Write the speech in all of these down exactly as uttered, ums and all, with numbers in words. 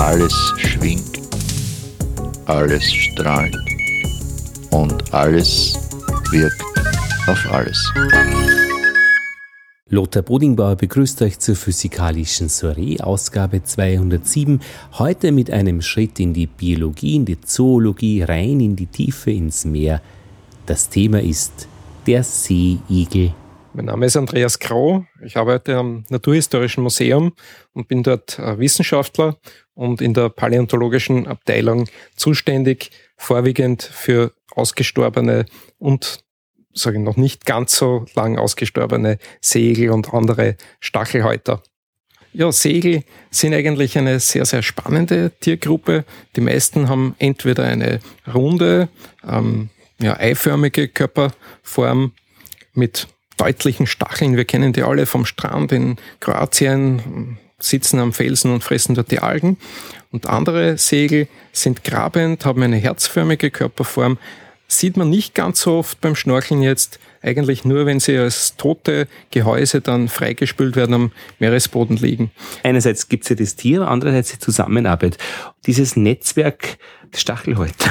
Alles schwingt, alles strahlt und alles wirkt auf alles. Lothar Bodingbauer begrüßt euch zur physikalischen Soiree, Ausgabe zweihundertsieben. Heute mit einem Schritt in die Biologie, in die Zoologie, rein in die Tiefe, ins Meer. Das Thema ist der Seeigel. Mein Name ist Andreas Krau. Ich arbeite am Naturhistorischen Museum und bin dort Wissenschaftler und in der paläontologischen Abteilung zuständig, vorwiegend für ausgestorbene und sage ich noch nicht ganz so lang ausgestorbene Seeigel und andere Stachelhäuter. Ja, Seeigel sind eigentlich eine sehr, sehr spannende Tiergruppe. Die meisten haben entweder eine runde, ähm, ja, eiförmige Körperform mit deutlichen Stacheln. Wir kennen die alle vom Strand in Kroatien, sitzen am Felsen und fressen dort die Algen. Und andere Seeigel sind grabend, haben eine herzförmige Körperform. Sieht man nicht ganz so oft beim Schnorcheln jetzt, eigentlich nur, wenn sie als tote Gehäuse dann freigespült werden, am Meeresboden liegen. Einerseits gibt es ja das Tier, andererseits die Zusammenarbeit. Dieses Netzwerk der Stachelhäuter.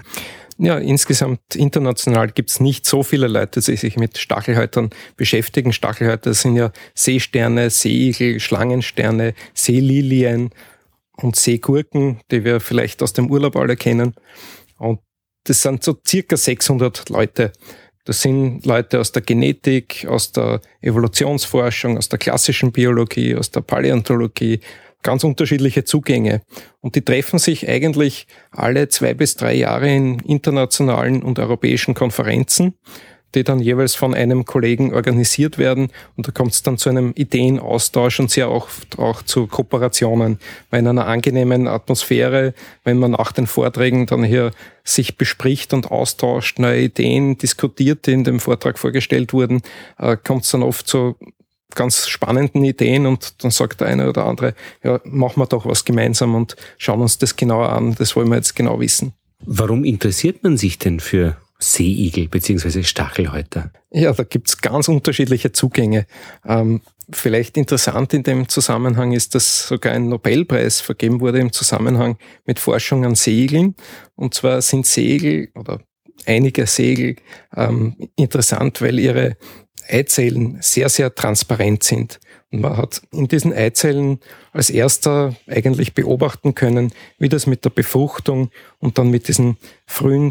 Ja, insgesamt international gibt es nicht so viele Leute, die sich mit Stachelhäutern beschäftigen. Stachelhäuter sind ja Seesterne, Seeigel, Schlangensterne, Seelilien und Seegurken, die wir vielleicht aus dem Urlaub alle kennen. Und das sind so circa sechshundert Leute. Das sind Leute aus der Genetik, aus der Evolutionsforschung, aus der klassischen Biologie, aus der Paläontologie, ganz unterschiedliche Zugänge. Und die treffen sich eigentlich alle zwei bis drei Jahre in internationalen und europäischen Konferenzen, die dann jeweils von einem Kollegen organisiert werden. Und da kommt es dann zu einem Ideenaustausch und sehr oft auch zu Kooperationen. Weil in einer angenehmen Atmosphäre, wenn man nach den Vorträgen dann hier sich bespricht und austauscht, neue Ideen diskutiert, die in dem Vortrag vorgestellt wurden, äh, kommt es dann oft zu ganz spannenden Ideen und dann sagt der eine oder andere, ja, machen wir doch was gemeinsam und schauen uns das genauer an, das wollen wir jetzt genau wissen. Warum interessiert man sich denn für Seeigel bzw. Stachelhäuter? Ja, da gibt's ganz unterschiedliche Zugänge. Ähm, vielleicht interessant in dem Zusammenhang ist, dass sogar ein Nobelpreis vergeben wurde im Zusammenhang mit Forschung an Seeigeln. Und zwar sind Seeigel oder einige Seeigel ähm, interessant, weil ihre Eizellen sehr, sehr transparent sind. Und man hat in diesen Eizellen als erster eigentlich beobachten können, wie das mit der Befruchtung und dann mit diesen frühen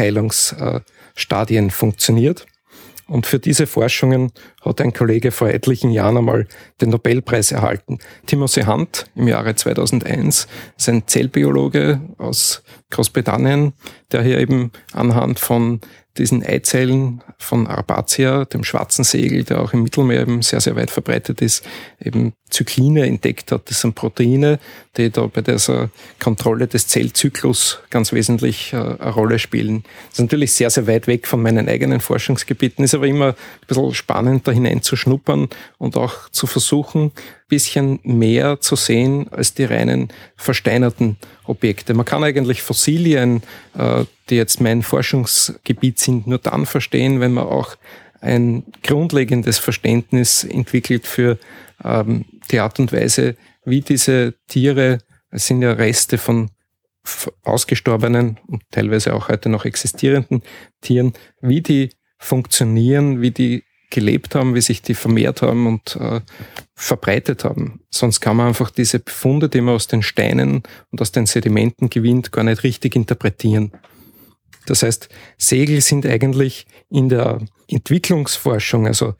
Zellteilungsstadien funktioniert. Und für diese Forschungen hat ein Kollege vor etlichen Jahren einmal den Nobelpreis erhalten. Timothy Hunt im Jahre zweitausendeins ist ein Zellbiologe aus Großbritannien, der hier eben anhand von diesen Eizellen von Arbacia, dem schwarzen Seeigel, der auch im Mittelmeer eben sehr, sehr weit verbreitet ist, eben Zykline entdeckt hat. Das sind Proteine, die da bei dieser Kontrolle des Zellzyklus ganz wesentlich äh, eine Rolle spielen. Das ist natürlich sehr, sehr weit weg von meinen eigenen Forschungsgebieten, ist aber immer ein bisschen spannend, da hineinzuschnuppern und auch zu versuchen, ein bisschen mehr zu sehen als die reinen versteinerten Objekte. Man kann eigentlich Fossilien, äh, die jetzt mein Forschungsgebiet sind, nur dann verstehen, wenn man auch ein grundlegendes Verständnis entwickelt für ähm, die Art und Weise, wie diese Tiere, es sind ja Reste von ausgestorbenen und teilweise auch heute noch existierenden Tieren, wie die funktionieren, wie die gelebt haben, wie sich die vermehrt haben und äh, verbreitet haben. Sonst kann man einfach diese Befunde, die man aus den Steinen und aus den Sedimenten gewinnt, gar nicht richtig interpretieren. Das heißt, Seeigel sind eigentlich in der Entwicklungsforschung, also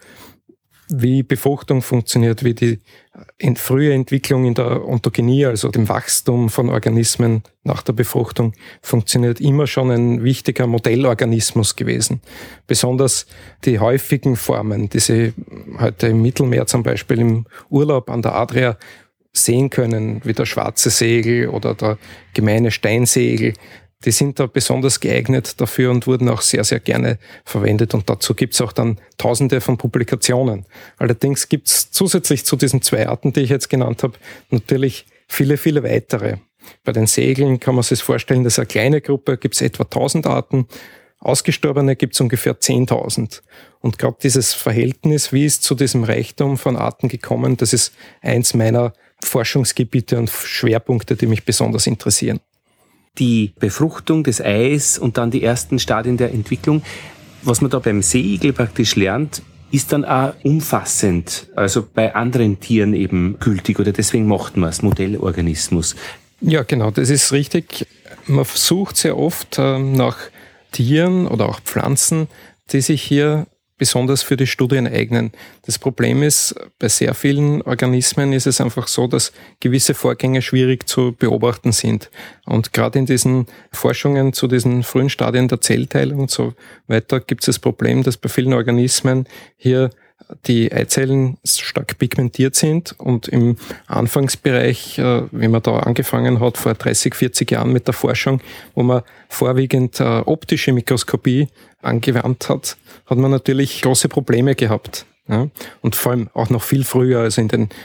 wie Befruchtung funktioniert, wie die frühe Entwicklung in der Ontogenie, also dem Wachstum von Organismen nach der Befruchtung, funktioniert, immer schon ein wichtiger Modellorganismus gewesen. Besonders die häufigen Formen, die Sie heute im Mittelmeer zum Beispiel im Urlaub an der Adria sehen können, wie der schwarze Seeigel oder der gemeine Steinseeigel, die sind da besonders geeignet dafür und wurden auch sehr, sehr gerne verwendet. Und dazu gibt's auch dann tausende von Publikationen. Allerdings gibt's zusätzlich zu diesen zwei Arten, die ich jetzt genannt habe, natürlich viele, viele weitere. Bei den Seeigeln kann man sich vorstellen, dass eine kleine Gruppe gibt's etwa tausend Arten. Ausgestorbene gibt's ungefähr zehntausend. Und gerade dieses Verhältnis, wie ist zu diesem Reichtum von Arten gekommen, das ist eins meiner Forschungsgebiete und Schwerpunkte, die mich besonders interessieren. Die Befruchtung des Eis und dann die ersten Stadien der Entwicklung, was man da beim Seeigel praktisch lernt, ist dann auch umfassend, also bei anderen Tieren eben gültig oder deswegen macht man es, Modellorganismus. Ja, genau, das ist richtig. Man sucht sehr oft äh, nach Tieren oder auch Pflanzen, die sich hier besonders für die Studien eignen. Das Problem ist, bei sehr vielen Organismen ist es einfach so, dass gewisse Vorgänge schwierig zu beobachten sind. Und gerade in diesen Forschungen zu diesen frühen Stadien der Zellteilung und so weiter gibt es das Problem, dass bei vielen Organismen hier die Eizellen stark pigmentiert sind und im Anfangsbereich, wenn man da angefangen hat, vor dreißig, vierzig Jahren mit der Forschung, wo man vorwiegend optische Mikroskopie angewandt hat, hat man natürlich große Probleme gehabt. Ja? Und vor allem auch noch viel früher, also in den,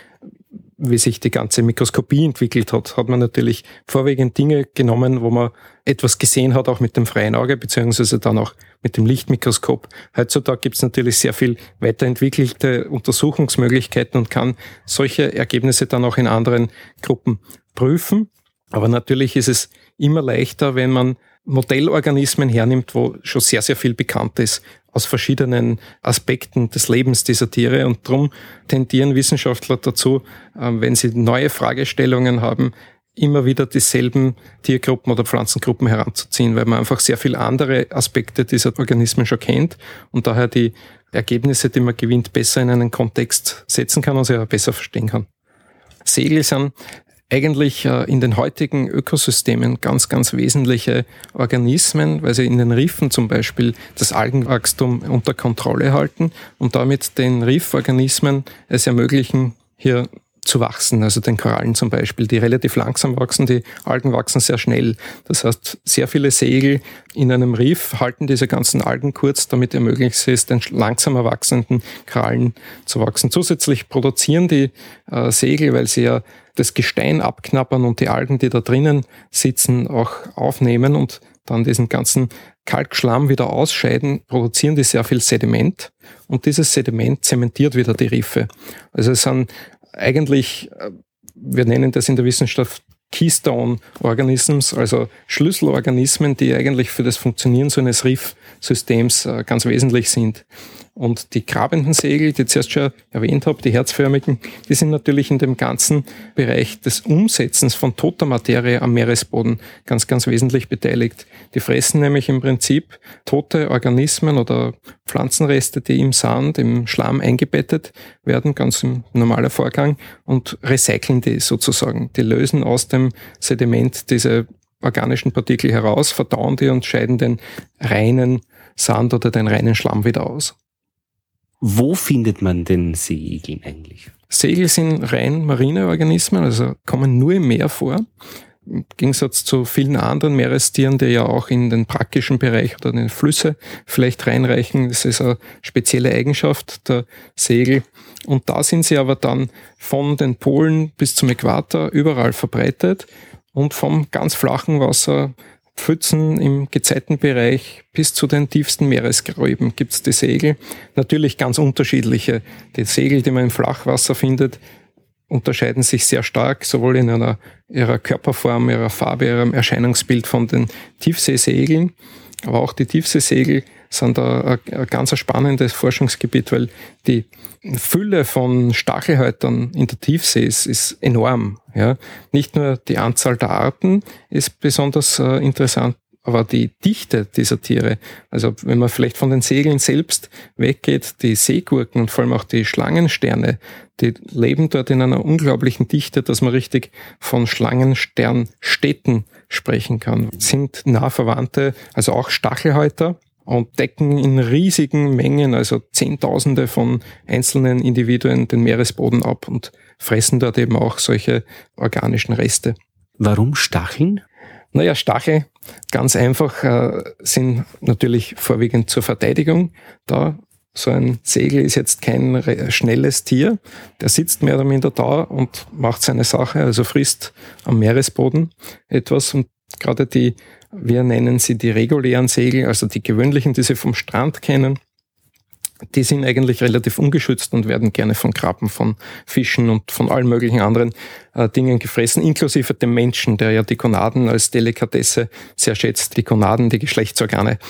wie sich die ganze Mikroskopie entwickelt hat, hat man natürlich vorwiegend Dinge genommen, wo man etwas gesehen hat, auch mit dem freien Auge, beziehungsweise dann auch mit dem Lichtmikroskop. Heutzutage gibt es natürlich sehr viel weiterentwickelte Untersuchungsmöglichkeiten und kann solche Ergebnisse dann auch in anderen Gruppen prüfen. Aber natürlich ist es immer leichter, wenn man Modellorganismen hernimmt, wo schon sehr, sehr viel bekannt ist aus verschiedenen Aspekten des Lebens dieser Tiere. Und darum tendieren Wissenschaftler dazu, wenn sie neue Fragestellungen haben, immer wieder dieselben Tiergruppen oder Pflanzengruppen heranzuziehen, weil man einfach sehr viele andere Aspekte dieser Organismen schon kennt und daher die Ergebnisse, die man gewinnt, besser in einen Kontext setzen kann und sie auch besser verstehen kann. Segel sind eigentlich in den heutigen Ökosystemen ganz, ganz wesentliche Organismen, weil sie in den Riffen zum Beispiel das Algenwachstum unter Kontrolle halten und damit den Rifforganismen es ermöglichen, hier zu wachsen, also den Korallen zum Beispiel, die relativ langsam wachsen, die Algen wachsen sehr schnell. Das heißt, sehr viele Segel in einem Riff halten diese ganzen Algen kurz, damit ermöglicht es den langsamer wachsenden Korallen zu wachsen. Zusätzlich produzieren die äh, Segel, weil sie ja das Gestein abknabbern und die Algen, die da drinnen sitzen, auch aufnehmen und dann diesen ganzen Kalkschlamm wieder ausscheiden, produzieren die sehr viel Sediment und dieses Sediment zementiert wieder die Riffe. Also es sind eigentlich, wir nennen das in der Wissenschaft Keystone Organisms, also Schlüsselorganismen, die eigentlich für das Funktionieren so eines Riffsystems ganz wesentlich sind. Und die grabenden Segel, die ich zuerst schon erwähnt habe, die herzförmigen, die sind natürlich in dem ganzen Bereich des Umsetzens von toter Materie am Meeresboden ganz, ganz wesentlich beteiligt. Die fressen nämlich im Prinzip tote Organismen oder Pflanzenreste, die im Sand, im Schlamm eingebettet werden, ganz ein normaler Vorgang, und recyceln die sozusagen. Die lösen aus dem Sediment diese organischen Partikel heraus, verdauen die und scheiden den reinen Sand oder den reinen Schlamm wieder aus. Wo findet man denn Seeigel eigentlich? Segel sind rein marine Organismen, also kommen nur im Meer vor. Im Gegensatz zu vielen anderen Meerestieren, die ja auch in den praktischen Bereich oder in den Flüsse vielleicht reinreichen. Das ist eine spezielle Eigenschaft der Segel. Und da sind sie aber dann von den Polen bis zum Äquator überall verbreitet und vom ganz flachen Wasser, Pfützen im Gezeitenbereich bis zu den tiefsten Meeresgräben gibt es die Segel. Natürlich ganz unterschiedliche. Die Segel, die man im Flachwasser findet, unterscheiden sich sehr stark, sowohl in einer, ihrer Körperform, ihrer Farbe, ihrem Erscheinungsbild von den Tiefseesegeln. Aber auch die Tiefseesegel sind da ein ganz spannendes Forschungsgebiet, weil die Fülle von Stachelhäutern in der Tiefsee ist, ist enorm. Ja. Nicht nur die Anzahl der Arten ist besonders äh, interessant, aber die Dichte dieser Tiere. Also wenn man vielleicht von den Segeln selbst weggeht, die Seegurken und vor allem auch die Schlangensterne, die leben dort in einer unglaublichen Dichte, dass man richtig von Schlangensternstädten sprechen kann. Sind nah Verwandte, also auch Stachelhäuter, und decken in riesigen Mengen, also Zehntausende von einzelnen Individuen, den Meeresboden ab und fressen dort eben auch solche organischen Reste. Warum Stacheln? Naja, Stachel, ganz einfach, äh, sind natürlich vorwiegend zur Verteidigung da. So ein Segel ist jetzt kein re- schnelles Tier. Der sitzt mehr oder minder da und macht seine Sache, also frisst am Meeresboden etwas. Und gerade die, wir nennen sie die regulären Segel, also die gewöhnlichen, die Sie vom Strand kennen, die sind eigentlich relativ ungeschützt und werden gerne von Krabben, von Fischen und von allen möglichen anderen äh, Dingen gefressen, inklusive dem Menschen, der ja die Gonaden als Delikatesse sehr schätzt, die Gonaden, die Geschlechtsorgane.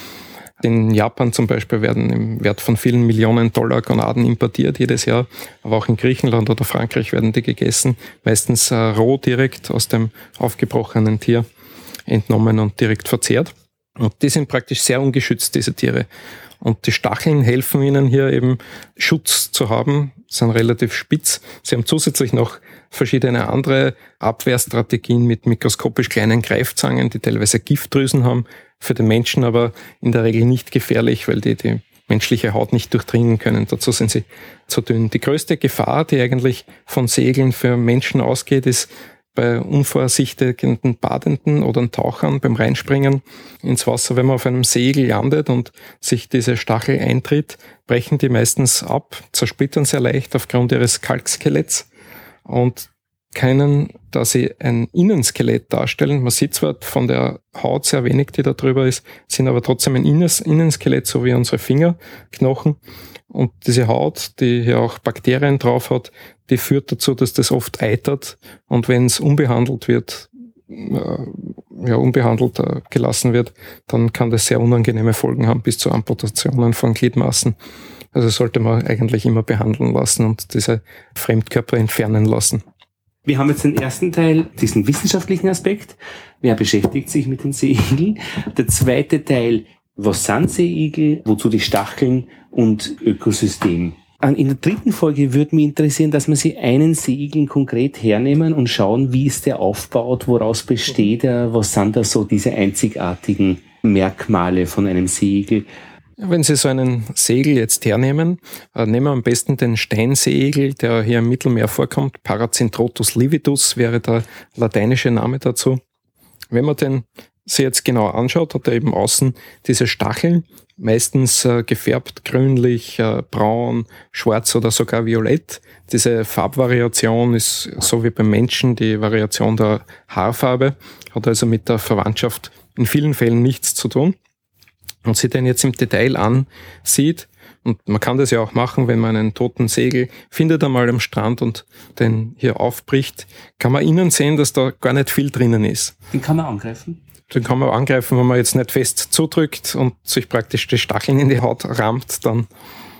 In Japan zum Beispiel werden im Wert von vielen Millionen Dollar Gonaden importiert jedes Jahr, aber auch in Griechenland oder Frankreich werden die gegessen, meistens äh, roh direkt aus dem aufgebrochenen Tier entnommen und direkt verzehrt. Und die sind praktisch sehr ungeschützt, diese Tiere. Und die Stacheln helfen ihnen hier eben Schutz zu haben, sind relativ spitz. Sie haben zusätzlich noch verschiedene andere Abwehrstrategien mit mikroskopisch kleinen Greifzangen, die teilweise Giftdrüsen haben, für den Menschen aber in der Regel nicht gefährlich, weil die die menschliche Haut nicht durchdringen können. Dazu sind sie zu dünn. Die größte Gefahr, die eigentlich von Segeln für Menschen ausgeht, ist bei unvorsichtigen Badenden oder Tauchern beim Reinspringen ins Wasser. Wenn man auf einem Segel landet und sich diese Stachel eintritt, brechen die meistens ab, zersplittern sehr leicht aufgrund ihres Kalkskeletts und können, da sie ein Innenskelett darstellen, man sieht zwar von der Haut sehr wenig, die da drüber ist, sind aber trotzdem ein Innenskelett, so wie unsere Fingerknochen. Und diese Haut, die hier auch Bakterien drauf hat, die führt dazu, dass das oft eitert. Und wenn es unbehandelt wird, äh, ja, unbehandelt äh, gelassen wird, dann kann das sehr unangenehme Folgen haben, bis zu Amputationen von Gliedmaßen. Also sollte man eigentlich immer behandeln lassen und diese Fremdkörper entfernen lassen. Wir haben jetzt den ersten Teil, diesen wissenschaftlichen Aspekt. Wer beschäftigt sich mit den Seeigeln? Der zweite Teil, was sind Seeigel, wozu die Stacheln und Ökosystem. In der dritten Folge würde mich interessieren, dass wir sie einen Seeigel konkret hernehmen und schauen, wie ist der aufgebaut, woraus besteht er, was sind da so diese einzigartigen Merkmale von einem Seeigel. Wenn Sie so einen Segel jetzt hernehmen, äh, nehmen wir am besten den Steinseeigel, der hier im Mittelmeer vorkommt. Paracentrotus lividus wäre der lateinische Name dazu. Wenn man den sich jetzt genau anschaut, hat er eben außen diese Stacheln, meistens äh, gefärbt grünlich, äh, braun, schwarz oder sogar violett. Diese Farbvariation ist so wie beim Menschen die Variation der Haarfarbe, hat also mit der Verwandtschaft in vielen Fällen nichts zu tun. Und sich den jetzt im Detail ansieht, und man kann das ja auch machen, wenn man einen toten Segel findet einmal am Strand und den hier aufbricht, kann man innen sehen, dass da gar nicht viel drinnen ist. Den kann man angreifen? Den kann man angreifen, wenn man jetzt nicht fest zudrückt und sich praktisch die Stacheln in die Haut rammt, dann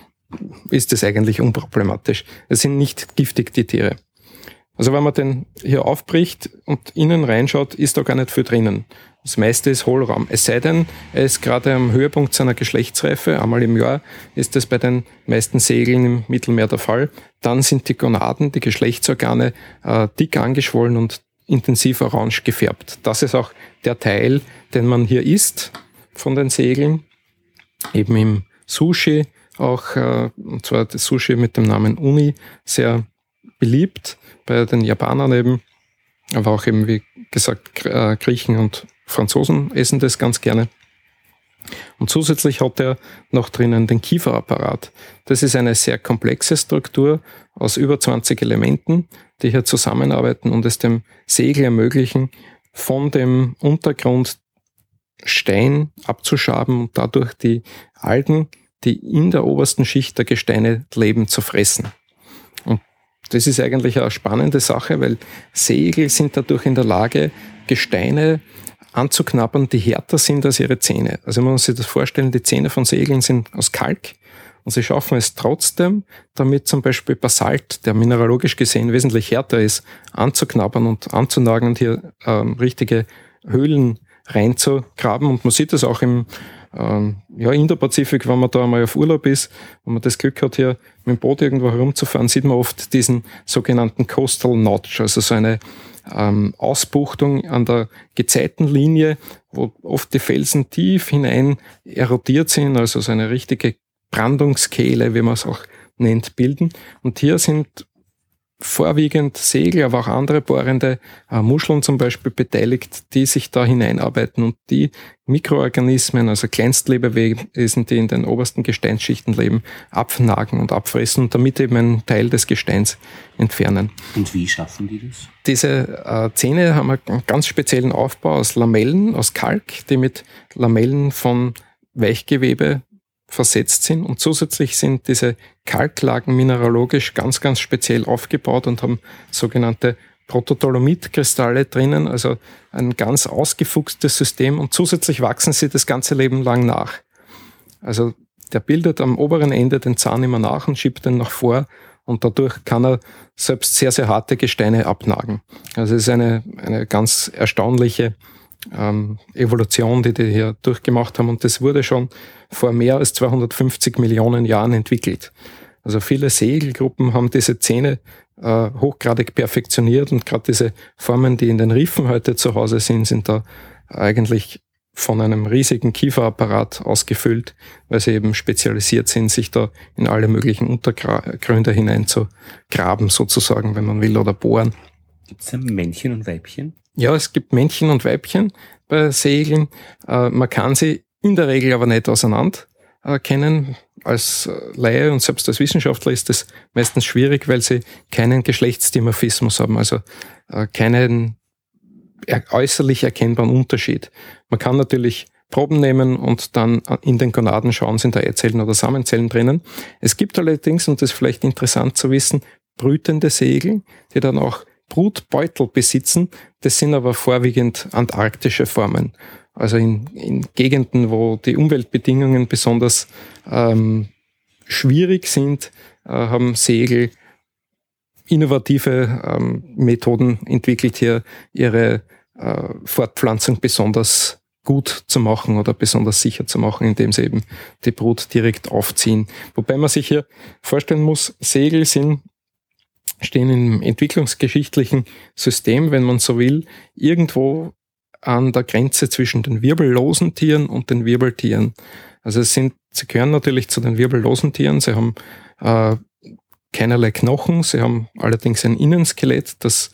ist das eigentlich unproblematisch. Es sind nicht giftig, die Tiere. Also wenn man den hier aufbricht und innen reinschaut, ist da gar nicht viel drinnen. Das meiste ist Hohlraum. Es sei denn, er ist gerade am Höhepunkt seiner Geschlechtsreife, einmal im Jahr ist das bei den meisten Segeln im Mittelmeer der Fall. Dann sind die Gonaden, die Geschlechtsorgane, äh, dick angeschwollen und intensiv orange gefärbt. Das ist auch der Teil, den man hier isst von den Segeln. Eben im Sushi auch, äh, und zwar das Sushi mit dem Namen Uni, sehr beliebt bei den Japanern eben, aber auch eben, wie gesagt, äh, Griechen und Franzosen essen das ganz gerne. Und zusätzlich hat er noch drinnen den Kieferapparat. Das ist eine sehr komplexe Struktur aus über zwanzig Elementen, die hier zusammenarbeiten und es dem Segel ermöglichen, von dem Untergrund Stein abzuschaben und dadurch die Algen, die in der obersten Schicht der Gesteine leben, zu fressen. Und das ist eigentlich eine spannende Sache, weil Seeigel sind dadurch in der Lage, Gesteine anzuknabbern, die härter sind als ihre Zähne. Also man muss sich das vorstellen, die Zähne von Seegeln sind aus Kalk und sie schaffen es trotzdem, damit zum Beispiel Basalt, der mineralogisch gesehen wesentlich härter ist, anzuknabbern und anzunagen und hier ähm, richtige Höhlen reinzugraben. Und man sieht das auch im ähm, ja, Indo-Pazifik, wenn man da einmal auf Urlaub ist, wenn man das Glück hat, hier mit dem Boot irgendwo herumzufahren, sieht man oft diesen sogenannten Coastal Notch, also so eine ähm, Ausbuchtung an der Gezeitenlinie, wo oft die Felsen tief hinein erodiert sind, also so eine richtige Brandungskehle, wie man es auch nennt, bilden. Und hier sind vorwiegend Segel, aber auch andere bohrende äh, Muscheln zum Beispiel beteiligt, die sich da hineinarbeiten und die Mikroorganismen, also Kleinstlebewesen, die in den obersten Gesteinsschichten leben, abnagen und abfressen und damit eben einen Teil des Gesteins entfernen. Und wie schaffen die das? Diese äh, Zähne haben einen ganz speziellen Aufbau aus Lamellen, aus Kalk, die mit Lamellen von Weichgewebe versetzt sind. Und zusätzlich sind diese Kalklagen mineralogisch ganz, ganz speziell aufgebaut und haben sogenannte Protodolomit-Kristalle drinnen, also ein ganz ausgefuchstes System. Und zusätzlich wachsen sie das ganze Leben lang nach. Also der bildet am oberen Ende den Zahn immer nach und schiebt den nach vor. Und dadurch kann er selbst sehr, sehr harte Gesteine abnagen. Also es ist eine, eine ganz erstaunliche ähm, Evolution, die die hier durchgemacht haben. Und das wurde schon vor mehr als zweihundertfünfzig Millionen Jahren entwickelt. Also viele Seeigel-Gruppen haben diese Zähne äh, hochgradig perfektioniert. Und gerade diese Formen, die in den Riffen heute zu Hause sind, sind da eigentlich von einem riesigen Kieferapparat ausgefüllt, weil sie eben spezialisiert sind, sich da in alle möglichen Untergründe hineinzugraben, sozusagen, wenn man will, oder bohren. Gibt es Männchen und Weibchen? Ja, es gibt Männchen und Weibchen bei Seeigeln. Äh, man kann sie in der Regel aber nicht auseinander äh, kennen. Als Laie und selbst als Wissenschaftler ist das meistens schwierig, weil sie keinen Geschlechtsdimorphismus haben, also äh, keinen äußerlich erkennbaren Unterschied. Man kann natürlich Proben nehmen und dann in den Gonaden schauen, sind da Eizellen oder Samenzellen drinnen. Es gibt allerdings, und das ist vielleicht interessant zu wissen, brütende Seeigel, die dann auch Brutbeutel besitzen. Das sind aber vorwiegend antarktische Formen. Also in, in Gegenden, wo die Umweltbedingungen besonders ähm, schwierig sind, äh, haben Seeigel innovative ähm, Methoden entwickelt, hier ihre äh, Fortpflanzung besonders gut zu machen oder besonders sicher zu machen, indem sie eben die Brut direkt aufziehen. Wobei man sich hier vorstellen muss, Seeigel sind, stehen im entwicklungsgeschichtlichen System, wenn man so will, irgendwo an der Grenze zwischen den wirbellosen Tieren und den Wirbeltieren. Also es sind, sie gehören natürlich zu den wirbellosen Tieren, sie haben äh, keinerlei Knochen, sie haben allerdings ein Innenskelett, das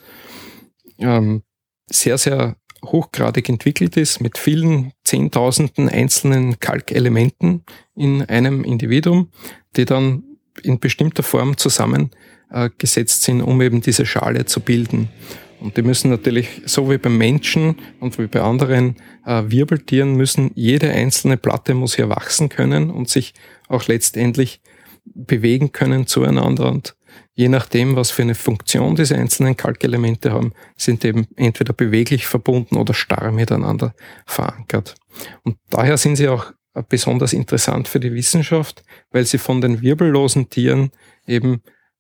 ähm, sehr, sehr hochgradig entwickelt ist, mit vielen Zehntausenden einzelnen Kalkelementen in einem Individuum, die dann in bestimmter Form zusammengesetzt äh, sind, um eben diese Schale zu bilden. Und die müssen natürlich, so wie beim Menschen und wie bei anderen äh, Wirbeltieren, müssen jede einzelne Platte muss hier wachsen können und sich auch letztendlich bewegen können zueinander, und je nachdem, was für eine Funktion diese einzelnen Kalkelemente haben, sind eben entweder beweglich verbunden oder starr miteinander verankert. Und daher sind sie auch besonders interessant für die Wissenschaft, weil sie von den wirbellosen Tieren eben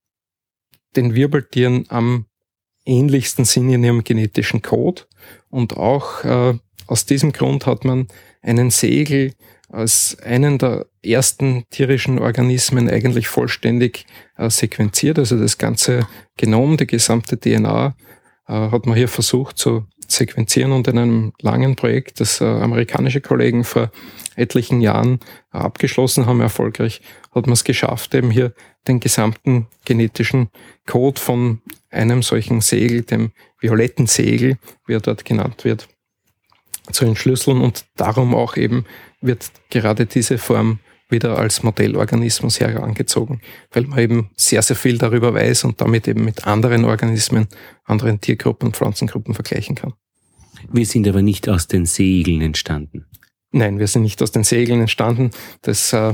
den Wirbeltieren am ähnlichsten sind in ihrem genetischen Code, und auch äh, aus diesem Grund hat man einen Seeigel als einen der ersten tierischen Organismen eigentlich vollständig äh, sequenziert. Also das ganze Genom, die gesamte D N A äh, hat man hier versucht zu sequenzieren, und in einem langen Projekt, das äh, amerikanische Kollegen vor etlichen Jahren äh, abgeschlossen haben, erfolgreich, hat man es geschafft, eben hier den gesamten genetischen Code von einem solchen Seeigel, dem violetten Seeigel, wie er dort genannt wird, zu entschlüsseln, und darum auch eben wird gerade diese Form wieder als Modellorganismus herangezogen, weil man eben sehr, sehr viel darüber weiß und damit eben mit anderen Organismen, anderen Tiergruppen und Pflanzengruppen vergleichen kann. Wir sind aber nicht aus den Seeigeln entstanden. Nein, wir sind nicht aus den Seeigeln entstanden. Das äh,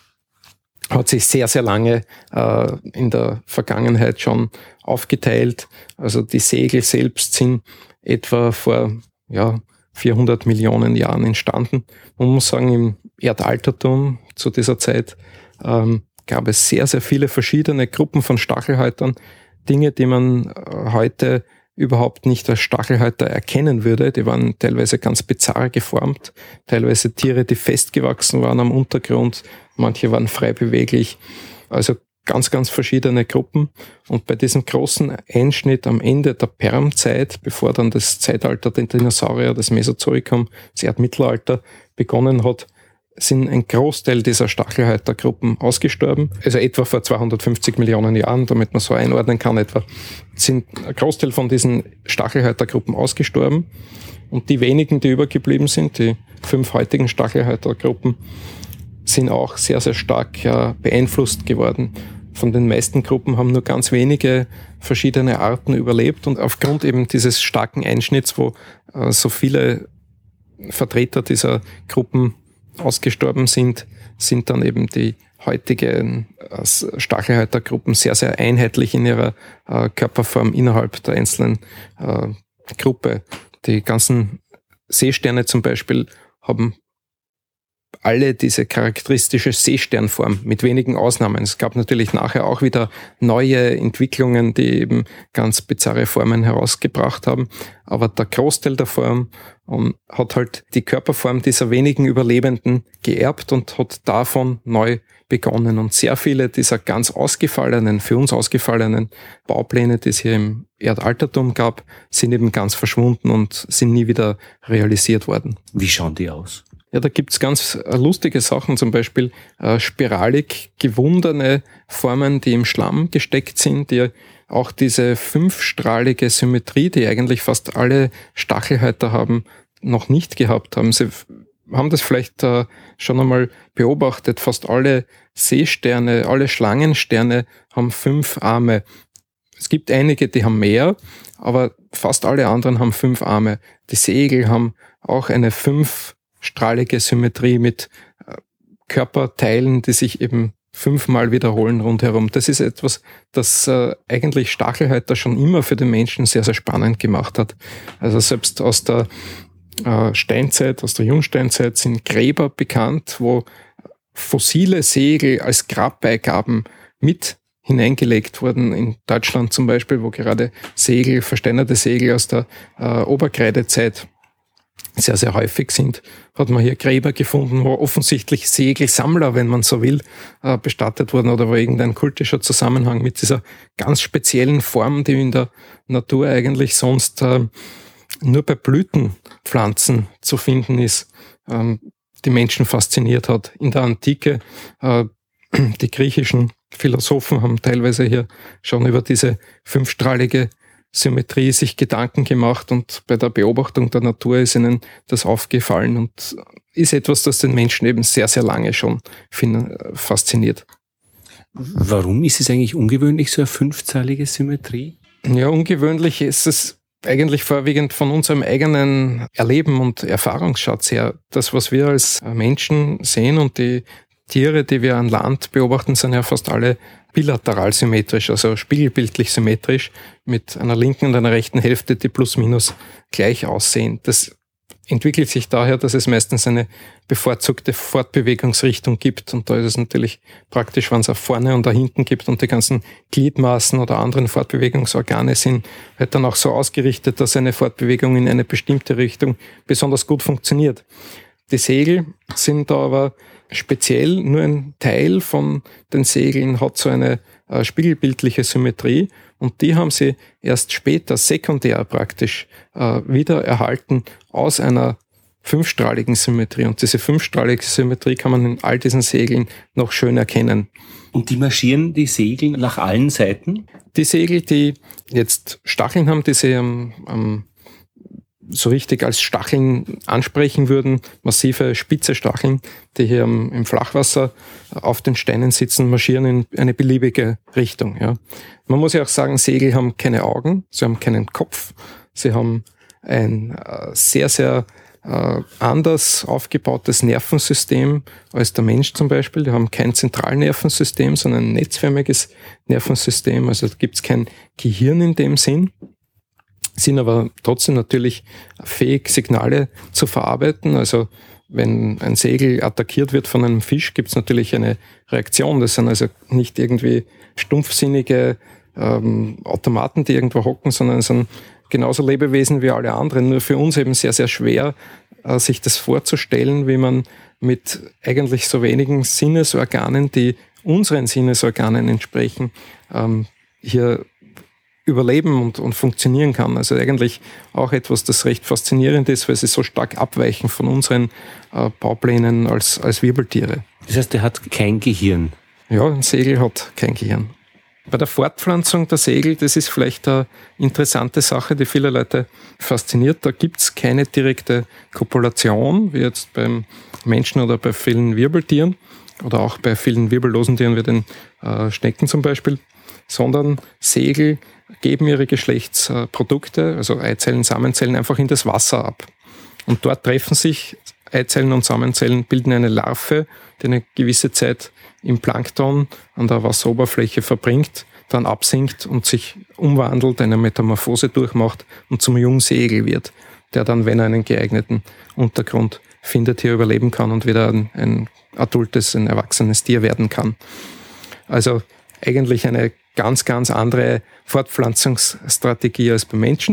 hat sich sehr, sehr lange äh, in der Vergangenheit schon aufgeteilt. Also die Seeigel selbst sind etwa vor ja, vierhundert Millionen Jahren entstanden. Man muss sagen, im Erdaltertum zu dieser Zeit ähm, gab es sehr, sehr viele verschiedene Gruppen von Stachelhäutern. Dinge, die man äh, heute überhaupt nicht als Stachelhäuter erkennen würde. Die waren teilweise ganz bizarr geformt. Teilweise Tiere, die festgewachsen waren am Untergrund. Manche waren frei beweglich. Also ganz, ganz verschiedene Gruppen. Und bei diesem großen Einschnitt am Ende der Permzeit, bevor dann das Zeitalter der Dinosaurier, das Mesozoikum, das Erdmittelalter begonnen hat, sind ein Großteil dieser Stachelhäutergruppen ausgestorben. Also etwa vor zweihundertfünfzig Millionen Jahren, damit man so einordnen kann, etwa sind ein Großteil von diesen Stachelhäutergruppen ausgestorben. Und die wenigen, die übergeblieben sind, die fünf heutigen Stachelhäutergruppen, sind auch sehr, sehr stark äh, beeinflusst geworden. Von den meisten Gruppen haben nur ganz wenige verschiedene Arten überlebt, und aufgrund eben dieses starken Einschnitts, wo äh, so viele Vertreter dieser Gruppen ausgestorben sind, sind dann eben die heutigen Stachelhaltergruppen sehr, sehr einheitlich in ihrer äh, Körperform innerhalb der einzelnen äh, Gruppe. Die ganzen Seesterne zum Beispiel haben alle diese charakteristische Seesternform, mit wenigen Ausnahmen. Es gab natürlich nachher auch wieder neue Entwicklungen, die eben ganz bizarre Formen herausgebracht haben. Aber der Großteil der Form um, hat halt die Körperform dieser wenigen Überlebenden geerbt und hat davon neu begonnen. Und sehr viele dieser ganz ausgefallenen, für uns ausgefallenen Baupläne, die es hier im Erdaltertum gab, sind eben ganz verschwunden und sind nie wieder realisiert worden. Wie schauen die aus? Ja, da gibt's ganz lustige Sachen, zum Beispiel äh, spiralig gewundene Formen, die im Schlamm gesteckt sind, die auch diese fünfstrahlige Symmetrie, die eigentlich fast alle Stachelhalter haben, noch nicht gehabt haben. Sie haben das vielleicht äh, schon einmal beobachtet, fast alle Seesterne, alle Schlangensterne haben fünf Arme. Es gibt einige, die haben mehr, aber fast alle anderen haben fünf Arme. Die Segel haben auch eine fünf strahlige Symmetrie mit Körperteilen, die sich eben fünfmal wiederholen rundherum. Das ist etwas, das äh, eigentlich Stachelhalter schon immer für den Menschen sehr, sehr spannend gemacht hat. Also selbst aus der äh, Steinzeit, aus der Jungsteinzeit sind Gräber bekannt, wo fossile Segel als Grabbeigaben mit hineingelegt wurden. In Deutschland zum Beispiel, wo gerade Segel, versteinerte Segel aus der äh, Oberkreidezeit sehr, sehr häufig sind, hat man hier Gräber gefunden, wo offensichtlich Segelsammler, wenn man so will, bestattet wurden oder wo irgendein kultischer Zusammenhang mit dieser ganz speziellen Form, die in der Natur eigentlich sonst nur bei Blütenpflanzen zu finden ist, die Menschen fasziniert hat. In der Antike, die griechischen Philosophen haben teilweise hier schon über diese fünfstrahlige Symmetrie sich Gedanken gemacht und bei der Beobachtung der Natur ist ihnen das aufgefallen und ist etwas, das den Menschen eben sehr, sehr lange schon fasziniert. Warum ist es eigentlich ungewöhnlich, so eine fünfzahlige Symmetrie? Ja, ungewöhnlich ist es eigentlich vorwiegend von unserem eigenen Erleben und Erfahrungsschatz her. Das, was wir als Menschen sehen und die Tiere, die wir an Land beobachten, sind ja fast alle bilateral symmetrisch, also spiegelbildlich symmetrisch, mit einer linken und einer rechten Hälfte, die plus minus gleich aussehen. Das entwickelt sich daher, dass es meistens eine bevorzugte Fortbewegungsrichtung gibt. Und da ist es natürlich praktisch, wenn es auch vorne und da hinten gibt und die ganzen Gliedmaßen oder anderen Fortbewegungsorgane sind halt dann auch so ausgerichtet, dass eine Fortbewegung in eine bestimmte Richtung besonders gut funktioniert. Die Segel sind da aber speziell, nur ein Teil von den Segeln hat so eine äh, spiegelbildliche Symmetrie und die haben sie erst später, sekundär praktisch, äh, wieder erhalten aus einer fünfstrahligen Symmetrie. Und diese fünfstrahlige Symmetrie kann man in all diesen Segeln noch schön erkennen. Und die marschieren die Segel nach allen Seiten? Die Segel, die jetzt Stacheln haben, die sie am, am so richtig als Stacheln ansprechen würden, massive, spitze Stacheln, die hier im Flachwasser auf den Steinen sitzen, marschieren in eine beliebige Richtung. Ja. Man muss ja auch sagen, Segel haben keine Augen, sie haben keinen Kopf, sie haben ein äh, sehr, sehr äh, anders aufgebautes Nervensystem als der Mensch zum Beispiel. Die haben kein Zentralnervensystem, sondern ein netzförmiges Nervensystem, also da gibt es kein Gehirn in dem Sinn, sind aber trotzdem natürlich fähig, Signale zu verarbeiten. Also wenn ein Segel attackiert wird von einem Fisch, gibt es natürlich eine Reaktion. Das sind also nicht irgendwie stumpfsinnige ähm, Automaten, die irgendwo hocken, sondern es sind genauso Lebewesen wie alle anderen. Nur für uns eben sehr, sehr schwer, äh, sich das vorzustellen, wie man mit eigentlich so wenigen Sinnesorganen, die unseren Sinnesorganen entsprechen, ähm, hier überleben und, und funktionieren kann. Also eigentlich auch etwas, das recht faszinierend ist, weil sie so stark abweichen von unseren äh, Bauplänen als, als Wirbeltiere. Das heißt, er hat kein Gehirn? Ja, ein Segel hat kein Gehirn. Bei der Fortpflanzung der Segel, das ist vielleicht eine interessante Sache, die viele Leute fasziniert. Da gibt es keine direkte Kopulation, wie jetzt beim Menschen oder bei vielen Wirbeltieren oder auch bei vielen wirbellosen Tieren wie den äh, Schnecken zum Beispiel, sondern Segel geben ihre Geschlechtsprodukte, also Eizellen, Samenzellen, einfach in das Wasser ab. Und dort treffen sich Eizellen und Samenzellen bilden eine Larve, die eine gewisse Zeit im Plankton an der Wasseroberfläche verbringt, dann absinkt und sich umwandelt, eine Metamorphose durchmacht und zum Jungsegel wird, der dann, wenn er einen geeigneten Untergrund findet, hier überleben kann und wieder ein, ein adultes, ein erwachsenes Tier werden kann. Also eigentlich eine ganz, ganz andere Fortpflanzungsstrategie als beim Menschen.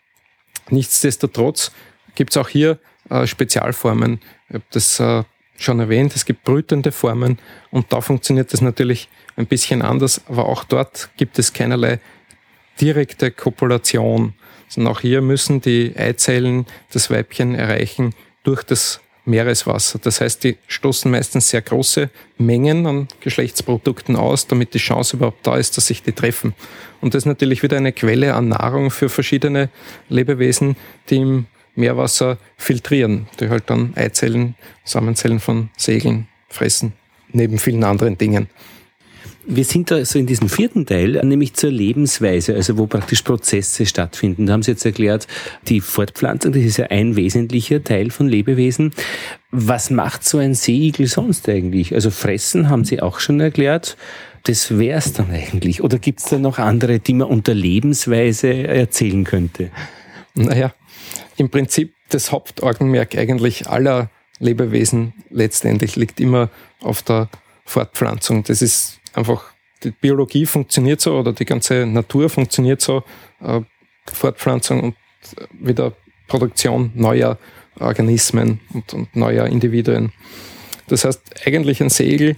Nichtsdestotrotz gibt es auch hier äh, Spezialformen. Ich habe das äh, schon erwähnt, es gibt brütende Formen und da funktioniert das natürlich ein bisschen anders, aber auch dort gibt es keinerlei direkte Kopulation, sondern auch hier müssen die Eizellen das Weibchen erreichen durch das Meereswasser. Das heißt, die stoßen meistens sehr große Mengen an Geschlechtsprodukten aus, damit die Chance überhaupt da ist, dass sich die treffen. Und das ist natürlich wieder eine Quelle an Nahrung für verschiedene Lebewesen, die im Meerwasser filtrieren, die halt dann Eizellen, Samenzellen von Segeln fressen, neben vielen anderen Dingen. Wir sind da so in diesem vierten Teil, nämlich zur Lebensweise, also wo praktisch Prozesse stattfinden. Da haben Sie jetzt erklärt, die Fortpflanzung, das ist ja ein wesentlicher Teil von Lebewesen. Was macht so ein Seeigel sonst eigentlich? Also fressen haben Sie auch schon erklärt. Das wär's dann eigentlich. Oder gibt's da noch andere, die man unter Lebensweise erzählen könnte? Naja, im Prinzip das Hauptaugenmerk eigentlich aller Lebewesen letztendlich liegt immer auf der Fortpflanzung. Das ist einfach, die Biologie funktioniert so oder die ganze Natur funktioniert so, äh, Fortpflanzung und wieder Produktion neuer Organismen und, und neuer Individuen. Das heißt, eigentlich ein Seeigel